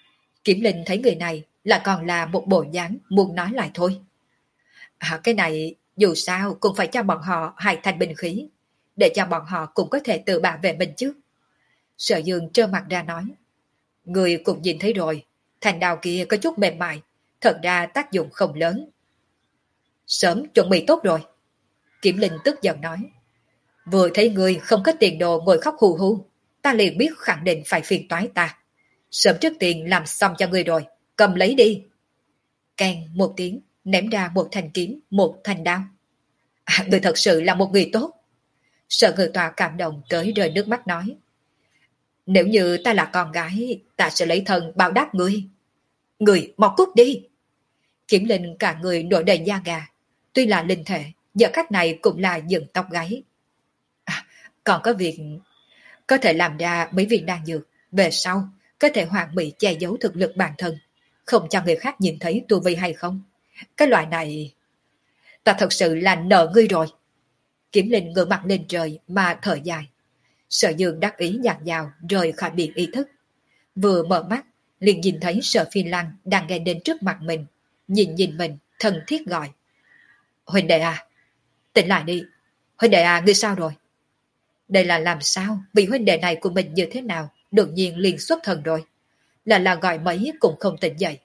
Kiểm Linh thấy người này là còn là một bộ dáng muốn nói lại thôi. À, cái này dù sao cũng phải cho bọn họ hai thanh binh khí, để cho bọn họ cũng có thể tự bảo vệ mình chứ. Sở Dương trơ mặt ra nói. Người cũng nhìn thấy rồi, thanh đao kia có chút mềm mại, thật ra tác dụng không lớn. Sớm chuẩn bị tốt rồi. Kiểm Linh tức giận nói. Vừa thấy người không có tiền đồ ngồi khóc hù hù, ta liền biết khẳng định phải phiền toái ta. Sớm trước tiền làm xong cho người rồi, cầm lấy đi. Càng một tiếng, ném ra một thanh kiếm, một thanh đao. À, người thật sự là một người tốt. Sở Ngự Tòa cảm động tới rơi nước mắt nói. Nếu như ta là con gái, ta sẽ lấy thân báo đáp ngươi. Người mau cút đi. Kiểm Linh cả người nổi đầy da gà. Tuy là linh thể, giờ cách này cũng là dựng tóc gáy. À, còn có việc có thể làm ra mấy viên đan dược, về sau có thể hoàn mỹ che giấu thực lực bản thân, không cho người khác nhìn thấy tu vi hay không. Cái loại này ta thật sự là nợ ngươi rồi. Kiểm Linh ngửa mặt lên trời mà thở dài. Sở Dương đắc ý nhạt vào rời khỏi biển ý thức. Vừa mở mắt liền nhìn thấy Sở Phi Lăng đang ngay đến trước mặt mình, nhìn nhìn mình thân thiết gọi. Huynh đệ à, tỉnh lại đi. Huynh đệ à, ngươi sao rồi? Đây là làm sao? Vì huynh đệ này của mình như thế nào đột nhiên liền xuất thần rồi. Là là gọi mấy cũng không tỉnh dậy.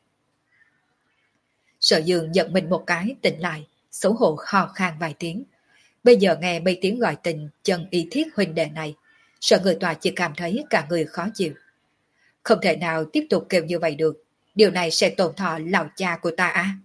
Sở Dương giận mình một cái tỉnh lại, xấu hổ ho khan vài tiếng. Bây giờ nghe mấy tiếng gọi tình chân y thiết huynh đệ này, Sở Người Tòa chỉ cảm thấy cả người khó chịu. Không thể nào tiếp tục kêu như vậy được, điều này sẽ tổn thọ lão cha của ta à?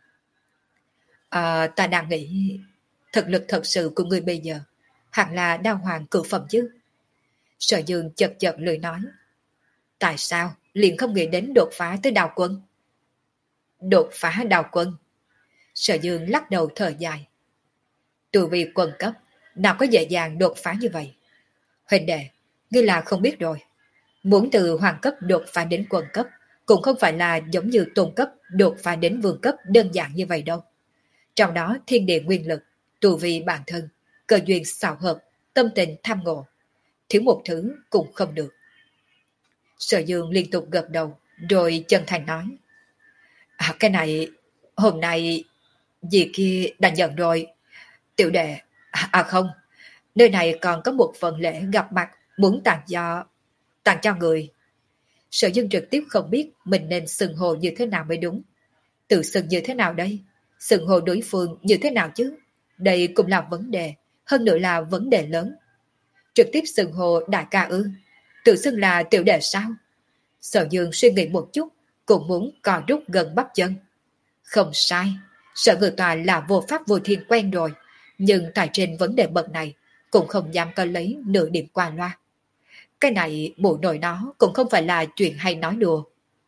À, ta đang nghĩ thực lực thật sự của người bây giờ hẳn là đao hoàng cửu phẩm chứ. Sở Dương chật chật lười nói. Tại sao liền không nghĩ đến đột phá tới đào quân? Đột phá đào quân? Sở Dương lắc đầu thở dài. Tu vi quân cấp nào có dễ dàng đột phá như vậy. Huynh đệ, ngươi là không biết rồi. Muốn từ hoàng cấp đột phá đến quân cấp cũng không phải là giống như tôn cấp đột phá đến vương cấp đơn giản như vậy đâu. Trong đó thiên địa nguyên lực, tu vi bản thân, cơ duyên xảo hợp, tâm tình tham ngộ, thiếu một thứ cũng không được. Sở Dương liên tục gật đầu, rồi chân thành nói. À, cái này, hôm nay, dì kia đã nhận rồi. Tiểu đệ, à, à không, nơi này còn có một phần lễ gặp mặt muốn tặng cho, tặng cho người. Sở Dương trực tiếp không biết mình nên xưng hồ như thế nào mới đúng. Tự xưng như thế nào đây? Xưng hồ đối phương như thế nào chứ? Đây cũng là vấn đề, hơn nữa là vấn đề lớn. Trực tiếp xưng hồ đại ca ư? Tự xưng là tiểu đệ sao? Sở Dương suy nghĩ một chút, cũng muốn cò rút gần bắp chân. Không sai, Sở Ngự Tòa là vô pháp vô thiên quen rồi, nhưng tại trên vấn đề bậc này cũng không dám có lấy nửa điểm qua loa. Cái này bộ nội nó cũng không phải là chuyện hay nói đùa.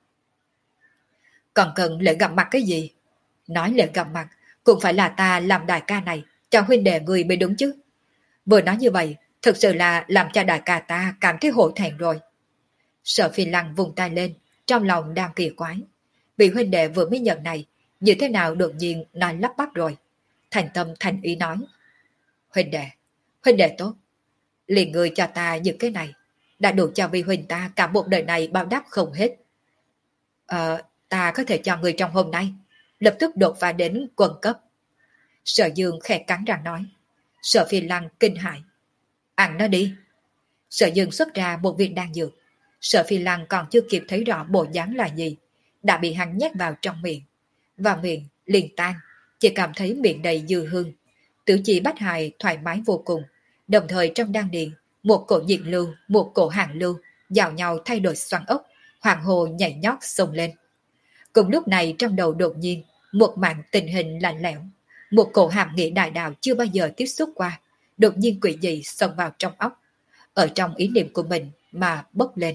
Còn cần lễ gặp mặt cái gì? Nói lễ gặp mặt cũng phải là ta làm đại ca này cho huynh đệ người mới đúng chứ. Vừa nói như vậy, thực sự là làm cho đại ca ta cảm thấy hổ thẹn rồi. Sở Phi Lăng vùng tay lên, trong lòng đang kỳ quái. Vị huynh đệ vừa mới nhận này, như thế nào đột nhiên nói lắp bắp rồi. Thành tâm thành ý nói. Huynh đệ, huynh đệ tốt. Liền người cho ta những cái này, đã đủ cho vi huynh ta cả một đời này bao đáp không hết. Ờ, ta có thể cho người trong hôm nay, lập tức đột phá đến quân cấp. Sở Dương khẽ cắn răng nói. Sở Phi Lăng kinh hãi. Ăn nó đi. Sở Dương xuất ra một viên đan dược. Sở Phi Lăng còn chưa kịp thấy rõ bộ dáng là gì, đã bị hắn nhét vào trong miệng. Và miệng liền tan, chỉ cảm thấy miệng đầy dư hương. Tử chỉ bách hài thoải mái vô cùng, đồng thời trong đan điền, một cổ nhiệt lưu, một cổ hàng lưu, giao nhau thay đổi xoắn ốc, hoàng hồ nhảy nhót xông lên. Cùng lúc này trong đầu đột nhiên, một màn tình hình lạnh lẽo, một cổ hàm nghĩa đại đạo chưa bao giờ tiếp xúc qua, đột nhiên quỷ dị xông vào trong óc, ở trong ý niệm của mình mà bốc lên.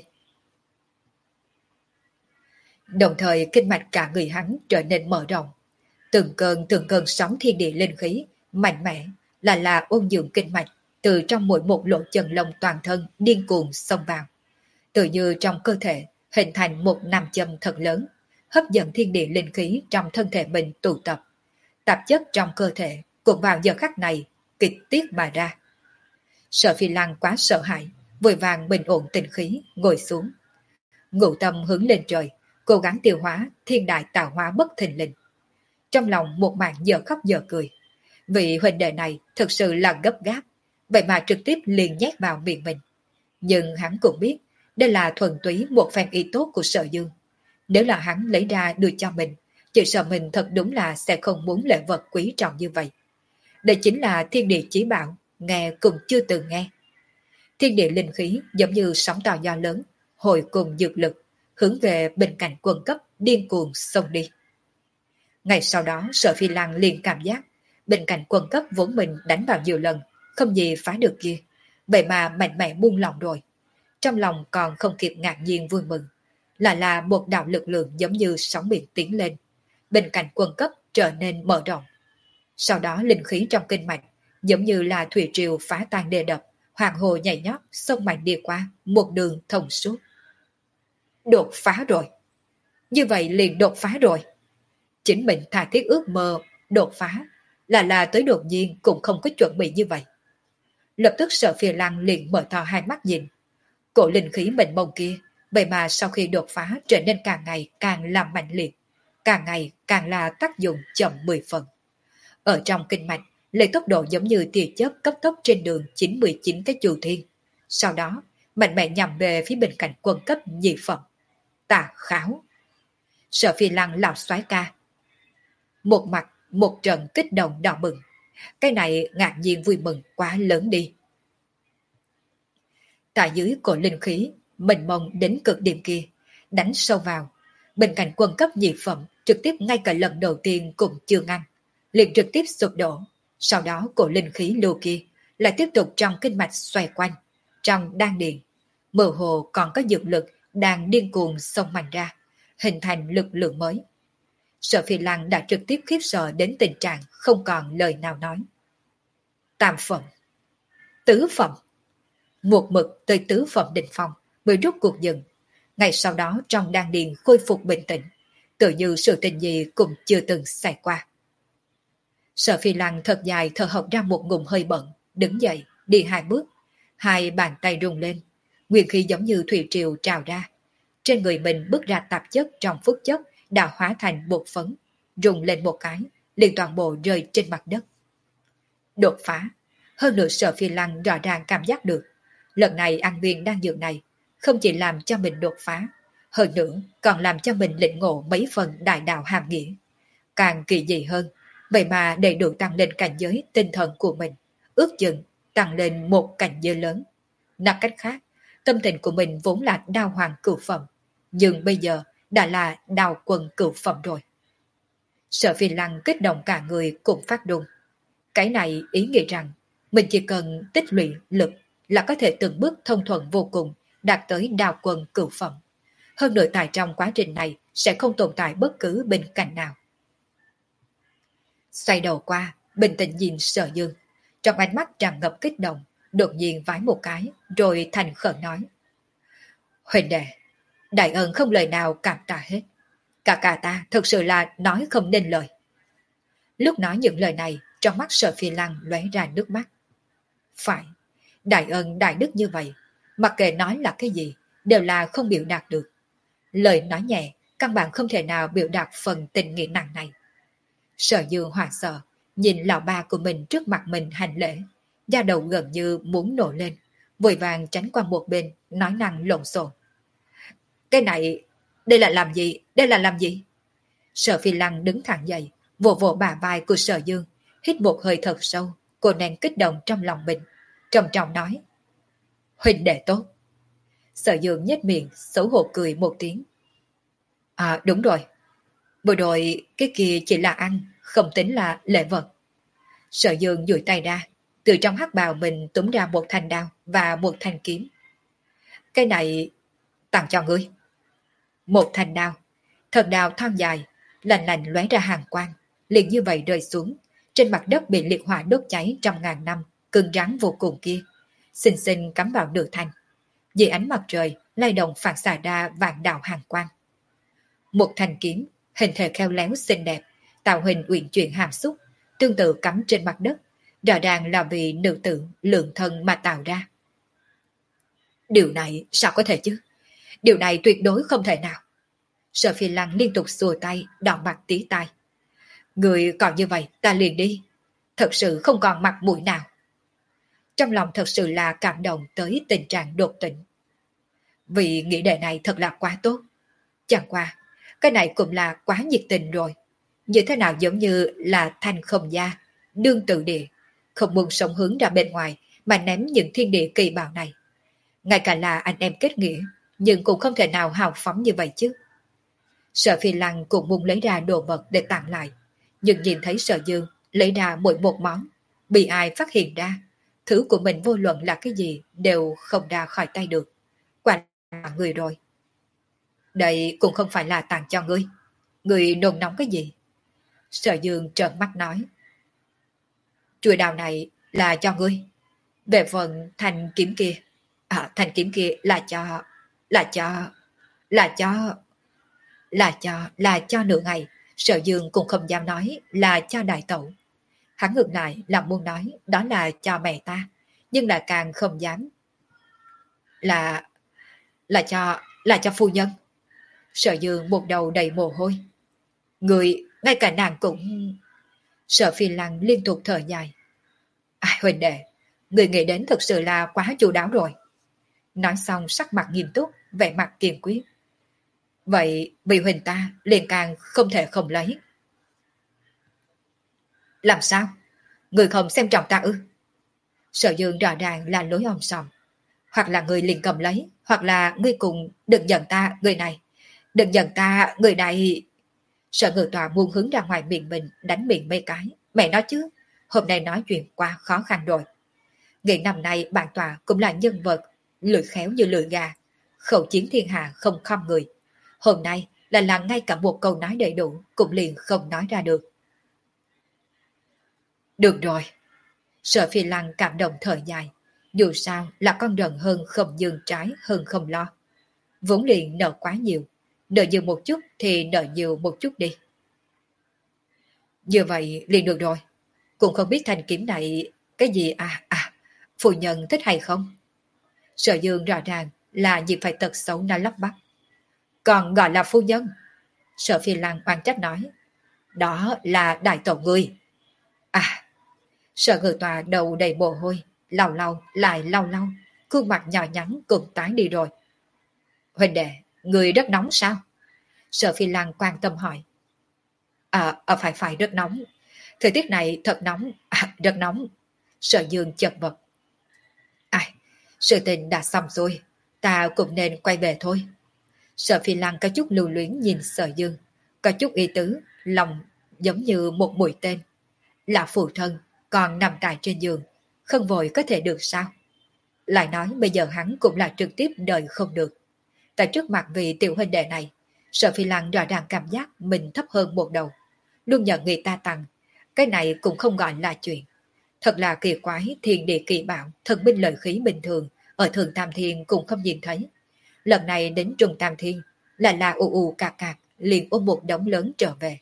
Đồng thời kinh mạch cả người hắn trở nên mở rộng. Từng cơn từng cơn sóng thiên địa linh khí, mạnh mẽ, là là ôn dưỡng kinh mạch, từ trong mỗi một lỗ chân lông toàn thân điên cuồng xông vào. Tự như trong cơ thể hình thành một nam châm thật lớn, hấp dẫn thiên địa linh khí trong thân thể mình tụ tập. Tạp chất trong cơ thể cũng vào giờ khắc này kịch tiết mà ra. Sở Phi Lăng quá sợ hãi, vội vàng bình ổn tình khí, ngồi xuống. Ngũ tâm hướng lên trời, cố gắng tiêu hóa thiên đại tạo hóa bất thình lình. Trong lòng một màn giờ khóc giờ cười. Vị huynh đệ này thực sự là gấp gáp, vậy mà trực tiếp liền nhét vào miệng mình. Nhưng hắn cũng biết, đây là thuần túy một phen ý tốt của Sở Dương. Nếu là hắn lấy ra đưa cho mình, chỉ sợ mình thật đúng là sẽ không muốn lễ vật quý trọng như vậy. Đây chính là thiên địa chí bảo, nghe cũng chưa từng nghe. Thiên địa linh khí giống như sóng to gió lớn, hồi cùng dược lực, hướng về bên cạnh quân cấp điên cuồng xông đi. Ngày sau đó Sở Phi Lăng liền cảm giác bên cạnh quân cấp vốn mình đánh vào nhiều lần, không gì phá được kia, vậy mà mạnh mẽ buông lòng rồi. Trong lòng còn không kịp ngạc nhiên vui mừng, lại là một đạo lực lượng giống như sóng biển tiến lên, bên cạnh quân cấp trở nên mở rộng. Sau đó linh khí trong kinh mạch giống như là thủy triều phá tan đê đập, hoàng hồ nhảy nhót sông mạnh đi qua một đường thông suốt. Đột phá rồi, như vậy liền đột phá rồi. Chính mình tha thiết ước mơ đột phá, là là tới đột nhiên cũng không có chuẩn bị như vậy. Lập tức Sở Phi Lăng liền mở to hai mắt nhìn. Cổ linh khí mênh mông kia, vậy mà sau khi đột phá trở nên càng ngày càng làm mạnh liệt, càng ngày càng là tác dụng chậm mười phần. Ở trong kinh mạch, lấy tốc độ giống như tia chớp cấp tốc trên đường chín mươi chín cái chu thiên. Sau đó, mạnh mẽ nhằm về phía bên cạnh quân cấp nhị phẩm. Tà kháo. Sở Phi Lăng lão soái ca. Một mặt, một trận kích động đỏ mừng. Cái này ngạc nhiên vui mừng quá lớn đi. Tại dưới cổ linh khí, mênh mông đến cực điểm kia, đánh sâu vào. Bên cạnh quân cấp nhị phẩm, trực tiếp ngay cả lần đầu tiên cũng chưa ngăn, liền trực tiếp sụp đổ. Sau đó cổ linh khí lưu kia lại tiếp tục trong kinh mạch xoay quanh, trong đan điền. Mơ hồ còn có dược lực đang điên cuồng xông mạnh ra, hình thành lực lượng mới. Sở Phi Lăng đã trực tiếp khiếp sợ đến tình trạng không còn lời nào nói. Tam phẩm, tứ phẩm, một mực tới tứ phẩm đỉnh phong mới rút cuộc dừng. Ngày sau đó trong đan điền khôi phục bình tĩnh, tự như sự tình gì cũng chưa từng xảy qua. Sở Phi Lăng thật dài thở hộc ra một ngụm hơi bận, đứng dậy, đi hai bước, hai bàn tay rung lên, nguyên khí giống như thủy triều trào ra. Trên người mình bước ra tạp chất trong phút chốc đã hóa thành bột phấn, rung lên một cái, liền toàn bộ rơi trên mặt đất. Đột phá, hơn nữa Sở Phi Lăng rõ ràng cảm giác được, lần này ăn viên đan dược này không chỉ làm cho mình đột phá, hơn nữa còn làm cho mình lĩnh ngộ mấy phần đại đạo hàm nghĩa. Càng kỳ dị hơn, vậy mà đầy đủ tăng lên cảnh giới tinh thần của mình, ước chừng tăng lên một cảnh giới lớn. Nói cách khác, tâm tình của mình vốn là đao hoàng cửu phẩm, nhưng bây giờ đã là đao quân cửu phẩm rồi. Sở Phi Lăng kích động cả người cũng phát run. Cái này ý nghĩa rằng mình chỉ cần tích lũy lực là có thể từng bước thông thuận vô cùng đạt tới đao quân cửu phẩm. Hơn nữa tại trong quá trình này sẽ không tồn tại bất cứ bên cạnh nào. Xoay đầu qua, bình tĩnh nhìn Sở Dương, trong ánh mắt tràn ngập kích động, đột nhiên vái một cái, rồi thành khẩn nói. Huỳnh đệ, đại ân không lời nào cảm tạ hết. Cả cả ta thực sự là nói không nên lời. Lúc nói những lời này, trong mắt Sở Phi Lăng lóe ra nước mắt. Phải, đại ân đại đức như vậy, mặc kệ nói là cái gì, đều là không biểu đạt được. Lời nói nhẹ, căn bản không thể nào biểu đạt phần tình nghĩa nặng này. Sở Dương hoảng sợ, nhìn lão ba của mình trước mặt mình hành lễ, da đầu gần như muốn nổ lên, vội vàng tránh qua một bên, nói năng lộn xộn. Cái này, đây là làm gì, đây là làm gì? Sở Phi Lăng đứng thẳng dậy, vỗ vỗ bả vai của Sở Dương, hít một hơi thật sâu, cô nén kích động trong lòng mình, trầm trọng nói. Huynh đệ tốt. Sở Dương nhếch miệng, xấu hổ cười một tiếng. À đúng rồi, vừa rồi cái kia chỉ là ăn, không tính là lễ vật. Sở Dương duỗi tay ra, từ trong hắc bào mình túm ra một thanh đao và một thanh kiếm. Cái này tặng cho ngươi. Một thanh đao, thật đao thon dài, lạnh lạnh lóe ra hàng quang, liền như vậy rơi xuống, trên mặt đất bị liệt hỏa đốt cháy trăm ngàn năm, cứng rắn vô cùng kia, xinh xinh cắm vào nửa thanh. Dưới ánh mặt trời, lay động phản xạ ra vạn đạo hàng quang. Một thanh kiếm, hình thể khéo léo xinh đẹp, tạo hình uyển chuyển hàm xúc, tương tự cắm trên mặt đất, rõ ràng là vì nữ tử lượng thân mà tạo ra. Điều này sao có thể chứ? Điều này tuyệt đối không thể nào. Sở Phi Lăng liên tục xua tay, đỏ mặt tí tai. Người còn như vậy ta liền đi. Thật sự không còn mặt mũi nào. Trong lòng thật sự là cảm động tới tình trạng đột tỉnh. Vì nghĩ đề này thật là quá tốt. Chẳng qua, cái này cũng là quá nhiệt tình rồi. Như thế nào giống như là thanh không gia, đương tự địa, không muốn sống hướng ra bên ngoài mà ném những thiên địa kỳ bào này. Ngay cả là anh em kết nghĩa, nhưng cũng không thể nào hào phóng như vậy chứ. Sở Phi Lăng cũng muốn lấy ra đồ vật để tặng lại, nhưng nhìn thấy Sở Dương lấy ra mỗi một món, bị ai phát hiện ra, thứ của mình vô luận là cái gì đều không ra khỏi tay được. Quả là người rồi. Đây cũng không phải là tặng cho ngươi. Ngươi nôn nóng cái gì? Sở Dương trợn mắt nói. Chuôi đào này là cho ngươi. Về phần thanh kiếm kia, à, thanh kiếm kia là cho, là cho, là cho, là cho, là cho nửa ngày. Sở Dương cũng không dám nói là cho đại tẩu. Hắn ngược lại là muốn nói đó là cho mẹ ta, nhưng lại càng không dám. Là, là cho, là cho phu nhân. Sở Dương một đầu đầy mồ hôi. Người, ngay cả nàng cũng... Sở Phi Lăng liên tục thở dài. À, huynh đệ, người nghĩ đến thực sự là quá chu đáo rồi. Nói xong sắc mặt nghiêm túc, vẻ mặt kiên quyết. Vậy vì huynh ta liền càng không thể không lấy. Làm sao? Người không xem trọng ta ư? Sở Dương rõ ràng là lối om sòm. Hoặc là người liền cầm lấy, hoặc là ngươi cùng đừng giận ta người này. Đừng giận ta người này. Sở Ngự Tọa muốn hướng ra ngoài miệng mình đánh miệng mấy cái. Mẹ nói chứ, hôm nay nói chuyện quá khó khăn rồi. Ngày năm nay bản tọa cũng là nhân vật lưỡi khéo như lưỡi gà, khẩu chiến thiên hạ không khom người. Hôm nay là là ngay cả một câu nói đầy đủ cũng liền không nói ra được. Được rồi. Sở Phi Lăng cảm động thở dài. Dù sao là con rần hơn không dương trái hơn không lo. Vốn liền nợ quá nhiều. Nợ nhiều một chút thì nợ nhiều một chút đi. Như vậy liền được rồi. Cũng không biết thanh kiếm này cái gì à à phu nhân thích hay không. Sở Dương rõ ràng là gì phải tật xấu nó lắp bắp. Còn gọi là phu nhân. Sở Phi Lăng oan trách nói. Đó là đại tổ ngươi. À. Sở Ngự Tòa đầu đầy mồ hôi, lau lau lại lau lau, khuôn mặt nhỏ nhắn cùng tái đi rồi. Huynh đệ, người rất nóng sao? Sở Phi Lăng quan tâm hỏi. À, à phải phải rất nóng. Thời tiết này thật nóng, à, rất nóng. Sở Dương chật vật. Ai, sự tình đã xong rồi, ta cũng nên quay về thôi. Sở Phi Lăng có chút lưu luyến nhìn Sở Dương, có chút ý tứ, lòng giống như một mũi tên. Là phụ thân, còn nằm tại trên giường, không vội có thể được sao? Lại nói bây giờ hắn cũng là trực tiếp đời không được. Tại trước mặt vị tiểu huynh đệ này, Sở Phi Lăng rõ ràng cảm giác mình thấp hơn một đầu. Luôn nhận người ta tặng, cái này cũng không gọi là chuyện. Thật là kỳ quái, thiên địa kỳ bảo, thần binh lợi khí bình thường, ở Thượng Tam Thiên cũng không nhìn thấy. Lần này đến Trung Tam Thiên, là là ù ù cạc cạc, liền ôm một đống lớn trở về.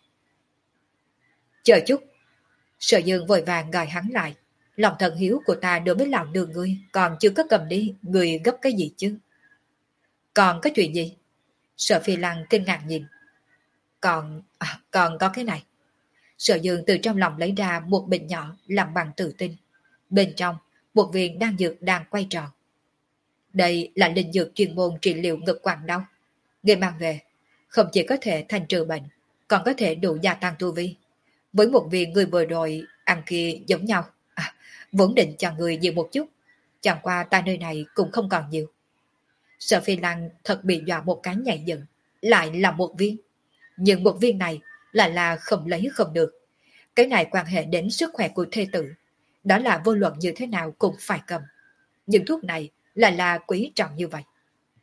Chờ chút. Sở Dương vội vàng gọi hắn lại. Lòng thần hiếu của ta đối với lão đường ngươi còn chưa có cầm đi, ngươi gấp cái gì chứ? Còn có chuyện gì? Sở Phi Lăng kinh ngạc nhìn. Còn, à, còn có cái này. Sở Dương từ trong lòng lấy ra một bình nhỏ làm bằng tử tinh. Bên trong, một viên đan dược đang quay tròn. Đây là linh dược chuyên môn trị liệu ngực quặn đau. Người mang về, không chỉ có thể thành trừ bệnh, còn có thể đủ gia tăng tu vi. Với một viên người vừa rồi ăn kia giống nhau. À, vốn định cho người nhiều một chút. Chẳng qua ta nơi này cũng không còn nhiều. Sở Phi Lăng thật bị dọa một cái nhảy dựng. Lại là một viên. Nhưng một viên này là là không lấy không được. Cái này quan hệ đến sức khỏe của thê tử. Đó là vô luận như thế nào cũng phải cầm. Những thuốc này là là quý trọng như vậy.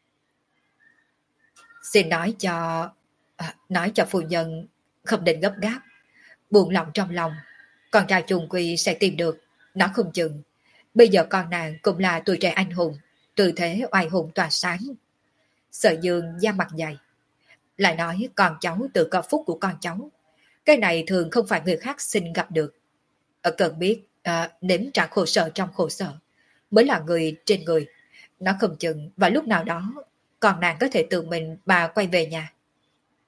Xin nói cho... À, nói cho phu nhân không định gấp gáp. Buồn lòng trong lòng. Con trai trùng quy sẽ tìm được. Nó không chừng. Bây giờ con nàng cũng là tuổi trẻ anh hùng. Tư thế oai hùng tỏa sáng. Sở Dương da mặt dày. Lại nói con cháu tự có phúc của con cháu. Cái này thường không phải người khác xin gặp được. Ở cần biết à, nếm trải khổ sở trong khổ sở mới là người trên người. Nó không chừng và lúc nào đó còn nàng có thể tự mình bà quay về nhà.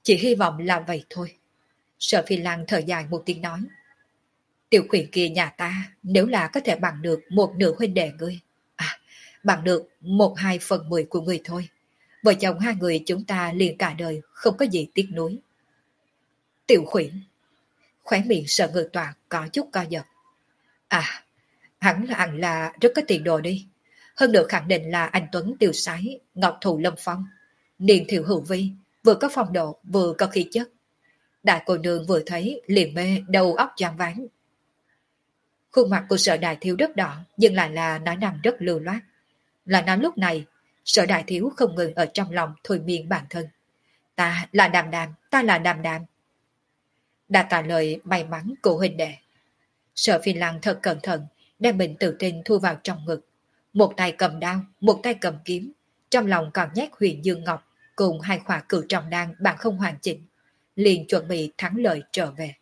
Chỉ hy vọng là vậy thôi. Sở Phi Lăng thở dài một tiếng nói. Tiểu khuyển kia nhà ta nếu là có thể bằng được một nửa huynh đệ ngươi, à, bằng được một hai phần mười của ngươi thôi, vợ chồng hai người chúng ta liền cả đời không có gì tiếc nuối. Tiểu khuyển, khóe miệng Sở Ngự Tọa có chút co giật. À, hắn là hẳn là rất có tiền đồ đi. Hơn nữa khẳng định là anh Tuấn tiêu sái, ngọc thụ lâm phong, niên thiệu hữu vi, vừa có phong độ vừa có khí chất. Đại cô nương vừa thấy liền mê đầu óc choáng váng. Khuôn mặt của Sở Đại Thiếu rất đỏ, nhưng lại là nói năng rất lưu loát. Là nói lúc này, Sở Đại Thiếu không ngừng ở trong lòng thôi miên bản thân. Ta là đàm đàm, ta là đàm đàm. Đã tạ lời may mắn của huynh đệ. Sở Phi Lăng thật cẩn thận, đem bình tự tin thu vào trong ngực. Một tay cầm đao, một tay cầm kiếm, trong lòng còn nhét Huyền Dương Ngọc cùng hai khỏa cửu trọng đan bạn không hoàn chỉnh, liền chuẩn bị thắng lợi trở về.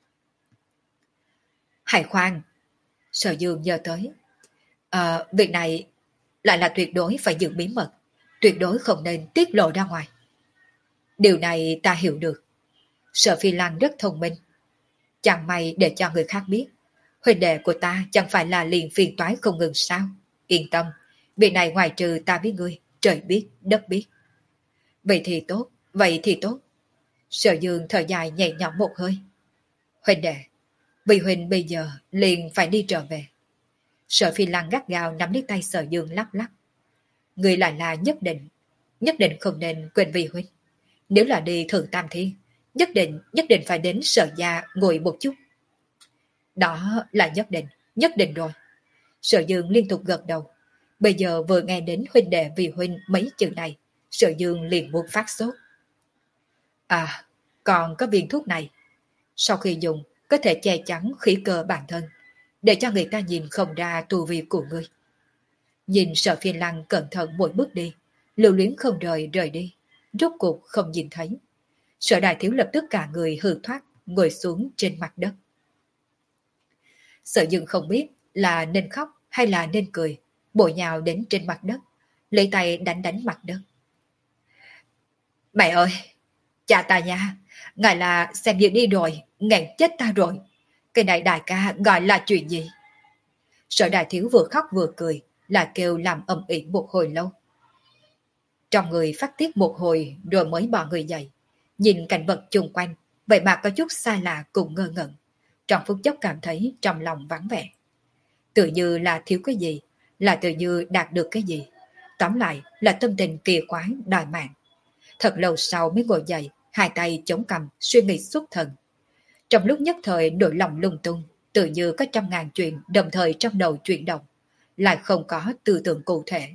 Hải khoan, Sở Dương nhớ tới. À, việc này lại là tuyệt đối phải giữ bí mật, tuyệt đối không nên tiết lộ ra ngoài. Điều này ta hiểu được. Sở Phi Lăng rất thông minh. Chẳng may để cho người khác biết, huynh đệ của ta chẳng phải là liền phiền toái không ngừng sao. Yên tâm, việc này ngoài trừ ta biết ngươi, trời biết, đất biết. Vậy thì tốt, vậy thì tốt. Sở Dương thở dài nhẹ nhõm một hơi. Huynh đệ, vì huynh bây giờ liền phải đi trở về. Sở Phi Lăng gắt gao nắm lấy tay Sở Dương lắc lắc. Người lại là nhất định, nhất định không nên quên vì huynh. Nếu là đi Thượng Tam Thiên, nhất định, nhất định phải đến Sở gia ngồi một chút. Đó là nhất định, nhất định rồi. Sở Dương liên tục gật đầu. Bây giờ vừa nghe đến huynh đệ vì huynh mấy chữ này, Sở Dương liền muốn phát sốt. À, còn có viên thuốc này. Sau khi dùng, có thể che chắn khí cơ bản thân, để cho người ta nhìn không ra tu vi của ngươi. Nhìn Sở Phi Lăng cẩn thận mỗi bước đi, lưu luyến không rời rời đi, rốt cuộc không nhìn thấy. Sở Đại Thiếu lập tức cả người hư thoát, ngồi xuống trên mặt đất. Sở Dương không biết là nên khóc hay là nên cười, bội nhào đến trên mặt đất, lấy tay đánh đánh mặt đất. Mẹ ơi, cha ta nha, ngài là xem như đi rồi, nghẹn chết ta rồi. Cái này đại ca gọi là chuyện gì? Sở Đại Thiếu vừa khóc vừa cười, là kêu làm ầm ĩ một hồi lâu. Trong người phát tiết một hồi rồi mới bỏ người dậy, nhìn cảnh vật chung quanh, vậy mà có chút xa lạ cùng ngơ ngẩn. Trong phút chốc cảm thấy trong lòng vắng vẻ. Tự như là thiếu cái gì, là tự như đạt được cái gì. Tóm lại là tâm tình kỳ quái đòi mạng. Thật lâu sau mới ngồi dậy, hai tay chống cằm, suy nghĩ xuất thần. Trong lúc nhất thời nỗi lòng lung tung, tự như có trăm ngàn chuyện đồng thời trong đầu chuyển động, lại không có tư tưởng cụ thể.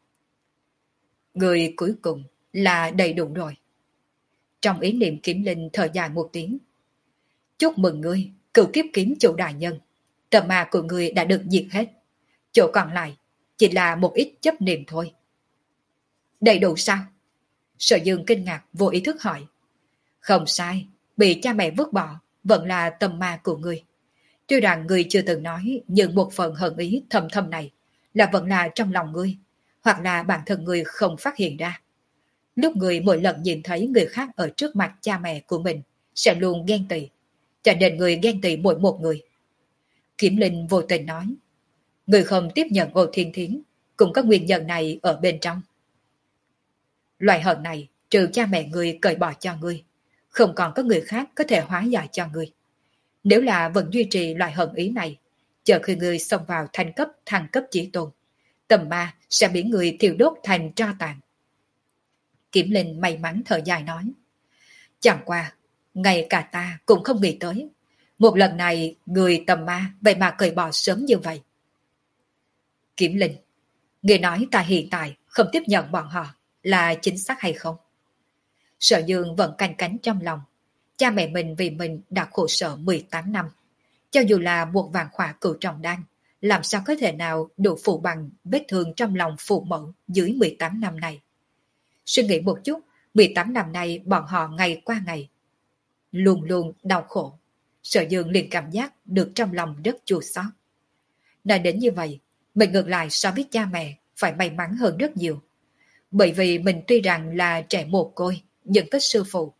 Người cuối cùng là đầy đủ rồi. Trong ý niệm Kiếm Linh thở dài một tiếng. Chúc mừng ngươi, cửu kiếp kiếm chủ đại nhân. Tầm ma của ngươi đã được diệt hết. Chỗ còn lại chỉ là một ít chấp niệm thôi. Đầy đủ sao? Sở Dương kinh ngạc vô ý thức hỏi. Không sai, bị cha mẹ vứt bỏ vẫn là tầm ma của ngươi. Tuy rằng ngươi chưa từng nói, nhưng một phần hận ý thầm thầm này là vẫn là trong lòng ngươi, hoặc là bản thân ngươi không phát hiện ra. Lúc ngươi mỗi lần nhìn thấy người khác ở trước mặt cha mẹ của mình sẽ luôn ghen tị, cho nên ngươi ghen tị mỗi một người. Kiếm Linh vô tình nói, ngươi không tiếp nhận Ô Thiên Thiến cũng có nguyên nhân này ở bên trong. Loại hận này trừ cha mẹ ngươi cởi bỏ cho ngươi, không còn có người khác có thể hóa giải cho ngươi. Nếu là vẫn duy trì loại hận ý này, chờ khi ngươi xông vào thành cấp thăng cấp chí tôn, tầm ma sẽ biến người thiêu đốt thành tro tàn. Kiếm Linh may mắn thở dài nói, chẳng qua, ngay cả ta cũng không nghĩ tới, một lần này người tầm ma vậy mà cởi bỏ sớm như vậy. Kiếm Linh, người nói ta hiện tại không tiếp nhận bọn họ là chính xác hay không? Sở Dương vẫn canh cánh trong lòng, cha mẹ mình vì mình đã khổ sở mười tám năm, cho dù là một vạn khỏa cửu trọng đan, làm sao có thể nào đủ phụ bằng vết thương trong lòng phụ mẫu dưới mười tám năm này. Suy nghĩ một chút, mười tám năm nay bọn họ ngày qua ngày luôn luôn đau khổ. Sở Dương liền cảm giác được trong lòng rất chua xót. Nói đến như vậy, mình ngược lại so với cha mẹ phải may mắn hơn rất nhiều. Bởi vì mình tuy rằng là trẻ mồ côi, nhưng có sư phụ.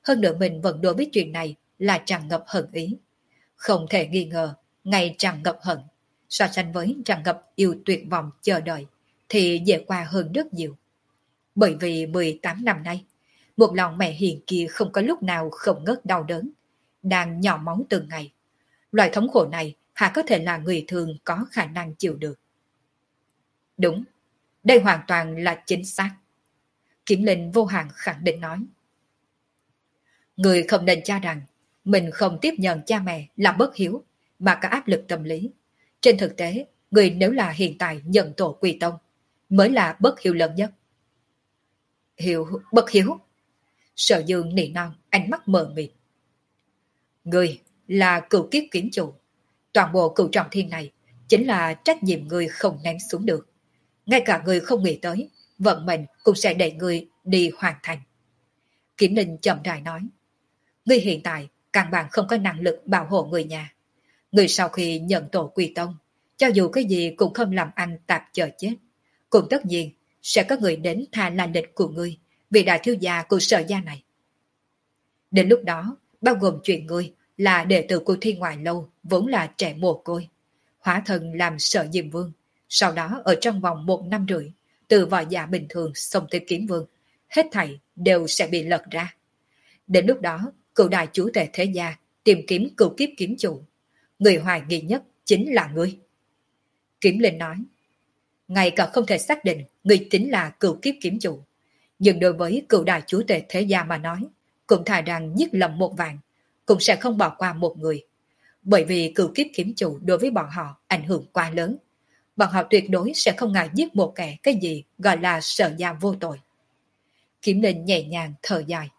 Hơn nữa mình vẫn đối với chuyện này là tràn ngập hận ý. Không thể nghi ngờ, ngày tràn ngập hận, so sánh với tràn ngập yêu tuyệt vọng chờ đợi, thì dễ qua hơn rất nhiều. Bởi vì mười tám năm nay, một lòng mẹ hiền kia không có lúc nào không ngớt đau đớn, đang nhỏ máu từng ngày. Loại thống khổ này hả có thể là người thường có khả năng chịu được. Đúng, đây hoàn toàn là chính xác. Kiểm Linh vô hạn khẳng định nói. Người không nên cho rằng mình không tiếp nhận cha mẹ là bất hiếu mà có áp lực tâm lý. Trên thực tế, người nếu là hiện tại nhận tổ quy tông mới là bất hiếu lớn nhất. Hiếu, bất hiếu. Sở Dương nỉ non, ánh mắt mờ mịt. Người là cựu kiếp kiếm chủ. Toàn bộ cựu trọng thiên này chính là trách nhiệm người không ném xuống được. Ngay cả người không nghĩ tới, vận mệnh cũng sẽ đẩy người đi hoàn thành. Kiểm Linh chậm rãi nói. Người hiện tại căn bản không có năng lực bảo hộ người nhà. Người sau khi nhận tổ quy tông, cho dù cái gì cũng không làm anh tạp chờ chết. Cũng tất nhiên sẽ có người đến tha là lịch của ngươi vì đại thiếu gia của sở gia này. Đến lúc đó, bao gồm chuyện ngươi là đệ tử của Thiên Ngoại Lâu vốn là trẻ mồ côi, hóa thân làm sở diêm vương, sau đó ở trong vòng một năm rưỡi, từ võ giả bình thường xông tới kiếm vương, hết thảy đều sẽ bị lật ra. Đến lúc đó, cựu đại chủ tể thế gia tìm kiếm cựu kiếp kiếm chủ, người hoài nghi nhất chính là ngươi. Kiếm Linh nói, ngay cả không thể xác định ngươi chính là cựu kiếp kiếm chủ, nhưng đối với cựu đại chủ tể thế gia mà nói, cũng thà rằng giết lầm một vạn, cũng sẽ không bỏ qua một người. Bởi vì cựu kiếp kiếm chủ đối với bọn họ ảnh hưởng quá lớn. Bọn họ tuyệt đối sẽ không ngại giết một kẻ cái gì gọi là sở gia vô tội. Kiếm Linh nhẹ nhàng thở dài.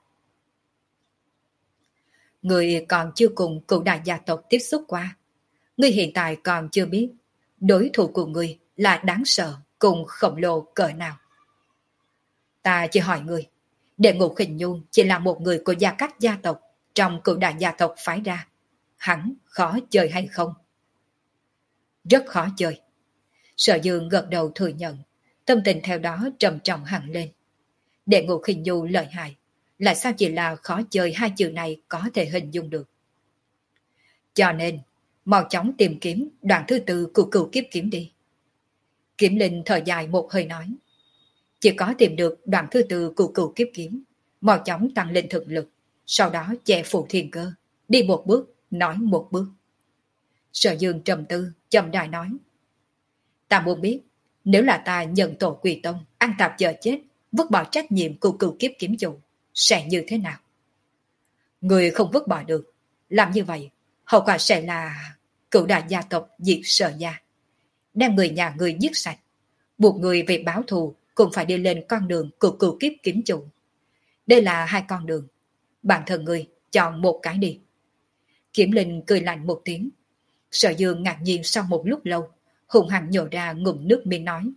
Người còn chưa cùng cựu đại gia tộc tiếp xúc qua. Người hiện tại còn chưa biết đối thủ của người là đáng sợ cùng khổng lồ cỡ nào. Ta chỉ hỏi người, Đệ Ngũ Khinh Nhung chỉ là một người của gia các gia tộc trong cựu đại gia tộc phái ra. Hắn khó chơi hay không? Rất khó chơi. Sở Dương gật đầu thừa nhận, tâm tình theo đó trầm trọng hẳn lên. Đệ Ngũ Khinh Nhung lợi hại, lại sao chỉ là khó chơi hai chữ này có thể hình dung được. Cho nên, mau chóng tìm kiếm đoạn thứ tư của cựu kiếp kiếm đi. Kiếm Linh thở dài một hơi nói. Chỉ có tìm được đoạn thứ tư của cựu kiếp kiếm, mau chóng tăng lên thực lực, sau đó che phủ thiên cơ, đi một bước, nói một bước. Sở Dương trầm tư, chậm rãi nói. Ta muốn biết, nếu là ta nhận tổ quỳ tông, ăn tạp chờ chết, vứt bỏ trách nhiệm của cựu kiếp kiếm chủ, sẽ như thế nào? Người không vứt bỏ được, làm như vậy, hậu quả sẽ là cựu đại gia tộc diệt Sở gia, đem người nhà người giết sạch, buộc người về báo thù cũng phải đi lên con đường của cựu kiếp kiếm chủ. Đây là hai con đường, bản thân người chọn một cái đi. Kiếm Linh cười lạnh một tiếng. Sở Dương ngạc nhiên sau một lúc lâu, hùng hăng nhổ ra ngụm nước miếng nói.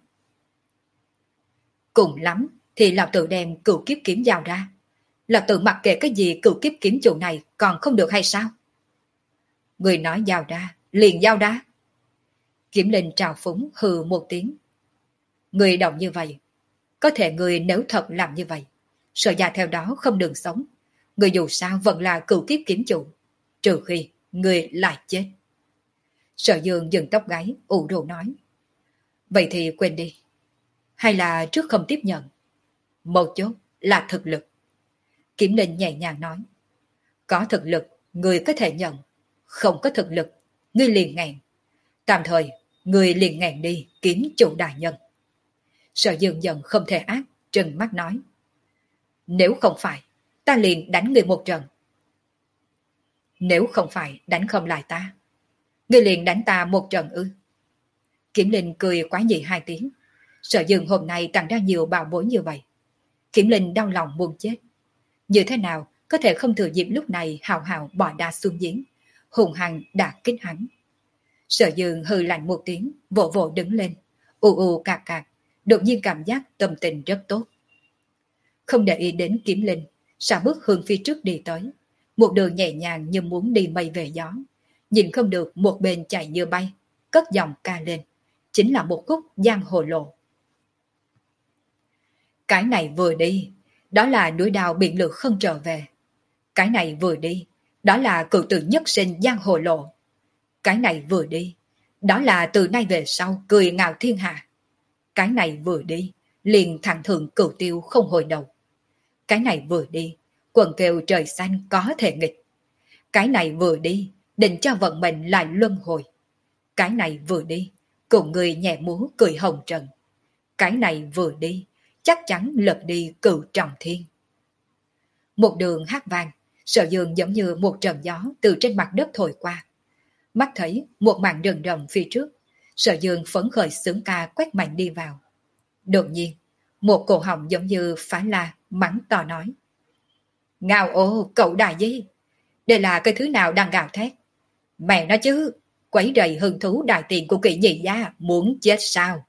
Cùng lắm thì lão tự đem cựu kiếp kiếm giao ra. Lão tự mặc kệ cái gì cựu kiếp kiếm chủ này còn không được hay sao? Người nói giao ra, liền giao ra. Kiếm Linh trào phúng hừ một tiếng. Người động như vậy, có thể người nếu thật làm như vậy, Sở gia theo đó không đường sống. Người dù sao vẫn là cựu kiếp kiếm chủ, trừ khi người lại chết. Sở Dương dừng tóc gáy, ủ rũ nói. Vậy thì quên đi. Hay là trước không tiếp nhận? Một chốt là thực lực. Kiếm Linh nhẹ nhàng nói. Có thực lực, người có thể nhận. Không có thực lực, người liền ngẹn. Tạm thời, người liền ngẹn đi kiếm chủ đại nhân. Sở Dương giận không thể ác, trừng mắt nói. Nếu không phải, ta liền đánh người một trận. Nếu không phải đánh không lại ta, người liền đánh ta một trận ư? Kiếm Linh cười quá dị hai tiếng. Sở Dương hôm nay tặng ra nhiều bảo bối như vậy. Kiếm Linh đau lòng muốn chết. Như thế nào có thể không thừa dịp lúc này hào hào bỏ đa xuống giếng, hùng hăng đã kích hắn. Sở Dương hừ lạnh một tiếng, vỗ vỗ đứng lên, ù ù cạc cạc, đột nhiên cảm giác tâm tình rất tốt. Không để ý đến Kiếm Linh, xả bước hướng phía trước đi tới, một đường nhẹ nhàng như muốn đi mây về gió, nhìn không được một bên chạy như bay, cất giọng ca lên, chính là một khúc giang hồ lộ. Cái này vừa đi, đó là núi đào biển lửa không trở về. Cái này vừa đi, đó là cựu tử nhất sinh giang hồ lộ. Cái này vừa đi, đó là từ nay về sau cười ngạo thiên hạ. Cái này vừa đi, liền thẳng thượng cửu tiêu không hồi đầu. Cái này vừa đi, quần kêu trời xanh có thể nghịch. Cái này vừa đi, định cho vận mệnh lại luân hồi. Cái này vừa đi, cùng người nhẹ múa cười hồng trần. Cái này vừa đi, chắc chắn lật đi cửu trọng thiên. Một đường hát vang, Sở Dương giống như một trận gió từ trên mặt đất thổi qua. Mắt thấy một màn rừng rậm phía trước, Sở Dương phấn khởi sướng ca quét mạnh đi vào. Đột nhiên, một cổ họng giống như phá la mắng to nói: Ngao ô, cậu đại gì? Đây là cái thứ nào đang gào thét? Mẹ nói chứ, quấy rầy hứng thú đại tiền của Kỵ nhị gia, muốn chết sao?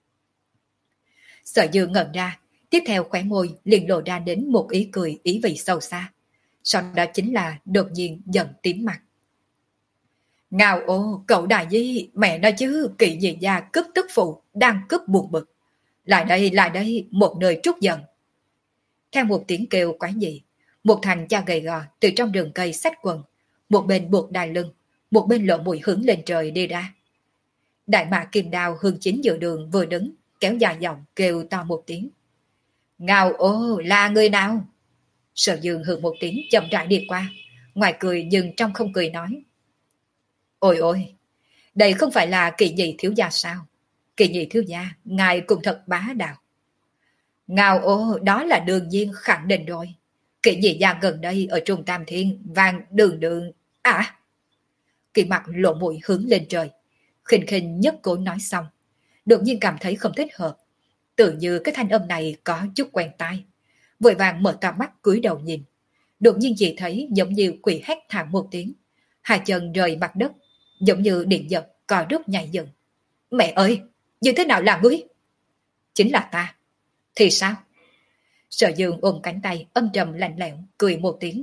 Sở Dương ngẩn ra, tiếp theo khóe môi liền lộ ra đến một ý cười ý vị sâu xa. Sau đó chính là đột nhiên giận tím mặt. Ngao ô, cậu đại di, mẹ nói chứ, Kỵ nhị gia cướp tức phụ, đang cướp buồn bực. Lại đây, lại đây, một nơi trút giận. Theo một tiếng kêu quái dị, một thành cha gầy gò từ trong rừng cây xách quần, một bên buộc đai lưng, một bên lộ mũi hướng lên trời đi ra. Đại mã kim đao hương chính giữa đường vừa đứng, kéo dài giọng kêu to một tiếng. Ngao ô, là người nào? Sở Dương hừ một tiếng chậm rãi đi qua, ngoài cười nhưng trong không cười nói. Ôi ôi, đây không phải là Kỵ nhị thiếu gia sao? Kỵ nhị thiếu gia, ngài cũng thật bá đạo. Ngao ô, đó là đương nhiên khẳng định rồi. Kỵ nhị gia gần đây ở Trung Tam Thiên, vàng đường đường, à. Kỳ mặt lộ mũi hướng lên trời, khinh khinh nhất cố nói xong, đột nhiên cảm thấy không thích hợp. Tự như cái thanh âm này có chút quen tai. Vội vàng mở to mắt cúi đầu nhìn. Đột nhiên chỉ thấy giống như quỷ hét thảm một tiếng. Hai chân rời mặt đất, giống như điện giật, cò rút nhảy dựng. Mẹ ơi, như thế nào là ngươi? Chính là ta. Thì sao? Sở Dương ôm cánh tay âm trầm lạnh lẽo, cười một tiếng.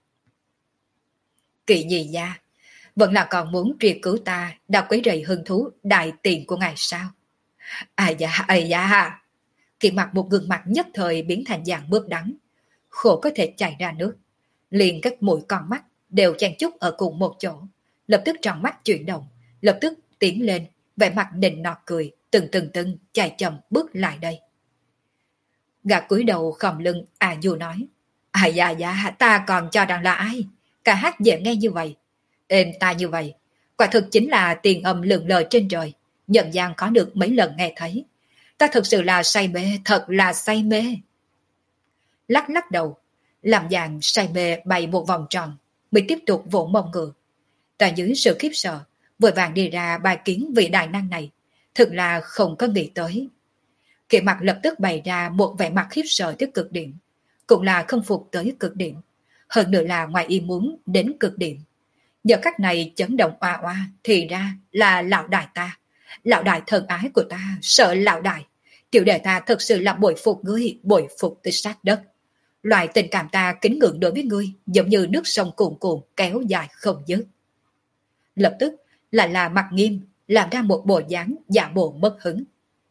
Kỵ nhị gia, vẫn là còn muốn truy cứu ta đã quấy rầy hứng thú đại tiền của ngài sao? Ai da, ai da. Kỳ mặt một gương mặt nhất thời biến thành dạng bước đắng, khổ có thể chảy ra nước. Liền các mũi con mắt đều chen chúc ở cùng một chỗ, lập tức tròn mắt chuyển động, lập tức tiến lên, vẻ mặt nịnh nọt cười, từng từng từng chạy chậm bước lại đây. Gã cúi đầu khom lưng à dù nói. À dạ dạ, ta còn cho rằng là ai? Cả hát dễ nghe như vậy, êm tai như vậy, quả thực chính là tiền âm lượn lờ trên trời, nhận gian có được mấy lần nghe thấy. Ta thực sự là say mê, thật là say mê. Lắc lắc đầu, làm dạng say mê bay một vòng tròn, mới tiếp tục vỗ mông ngựa. Tại dưới sự khiếp sợ, vội vàng đi ra bài kiến vị đại năng này, thực là không có nghĩ tới. Kỳ mặt lập tức bày ra một vẻ mặt khiếp sợ tới cực điểm, cũng là không phục tới cực điểm, hơn nữa là ngoài ý muốn đến cực điểm. Giờ khắc này chấn động oa oa thì ra là lão đại ta, lão đại thần ái của ta, sợ lão đại. Tiểu đệ ta thật sự là bội phục ngươi, bội phục tới sát đất. Loại tình cảm ta kính ngưỡng đối với ngươi giống như nước sông cuồn cuộn kéo dài không dứt. Lập tức lại là mặt nghiêm, làm ra một bộ dáng giả bộ mất hứng.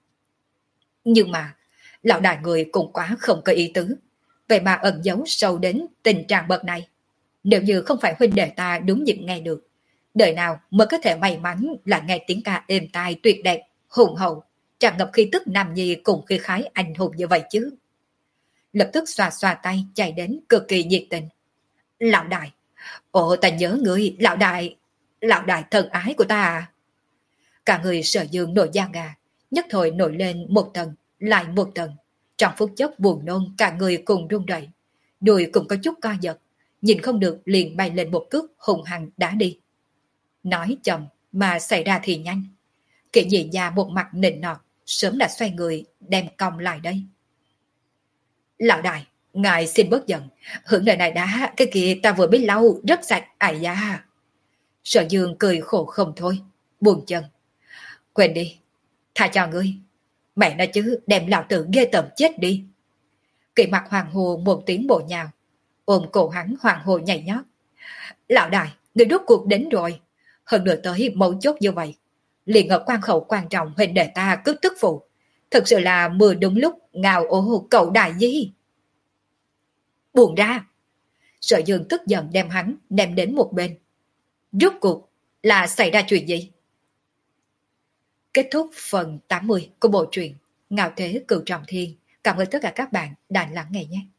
Nhưng mà lão đại người cũng quá không có ý tứ, vậy mà ẩn giấu sâu đến tình trạng bậc này. Nếu như không phải huynh đệ ta đúng dịp nghe được, đời nào mới có thể may mắn là nghe tiếng ca êm tai tuyệt đẹp, hùng hậu, tràn ngập khí tức nam nhi cùng khí khái anh hùng như vậy chứ. Lập tức xoa xoa tay chạy đến cực kỳ nhiệt tình. Lão đại, ồ ta nhớ người, lão đại, lão đại thần ái của ta à. Cả người Sở Dương nổi da gà, nhất thời nổi lên một tầng, lại một tầng. Trong phút chốc buồn nôn cả người cùng run rẩy, đùi cũng có chút co giật, nhìn không được liền bay lên một cước hùng hăng đá đi. Nói chậm mà xảy ra thì nhanh. Kỵ nhị gia một mặt nịnh nọt, sớm đã xoay người đem cong lại đây. Lão đại, ngài xin bớt giận, hưởng lời này đã, cái kia ta vừa biết lâu, rất sạch, ai da. Sở Dương cười khổ không thôi, buồn chân. Quên đi, tha cho ngươi. Mẹ nói chứ, đem lão tử ghê tởm chết đi. Kỵ mặt hoàng hồ một tiếng bộ nhào, ôm cổ hắn hoàng hồ nhảy nhót. Lão đại, người rốt cuộc đến rồi. Hơn nữa tới mấu chốt như vậy, liền ở quan khẩu quan trọng huynh đệ ta cướp tức phụ. Thực sự là mưa đúng lúc, ngào ố cậu đại gì. Buồn ra. Sở Dương tức giận đem hắn ném đến một bên. Rốt cuộc là xảy ra chuyện gì? Kết thúc phần tám mươi của bộ truyện Ngạo Thế Cửu Trọng Thiên. Cảm ơn tất cả các bạn đã lắng nghe nhé.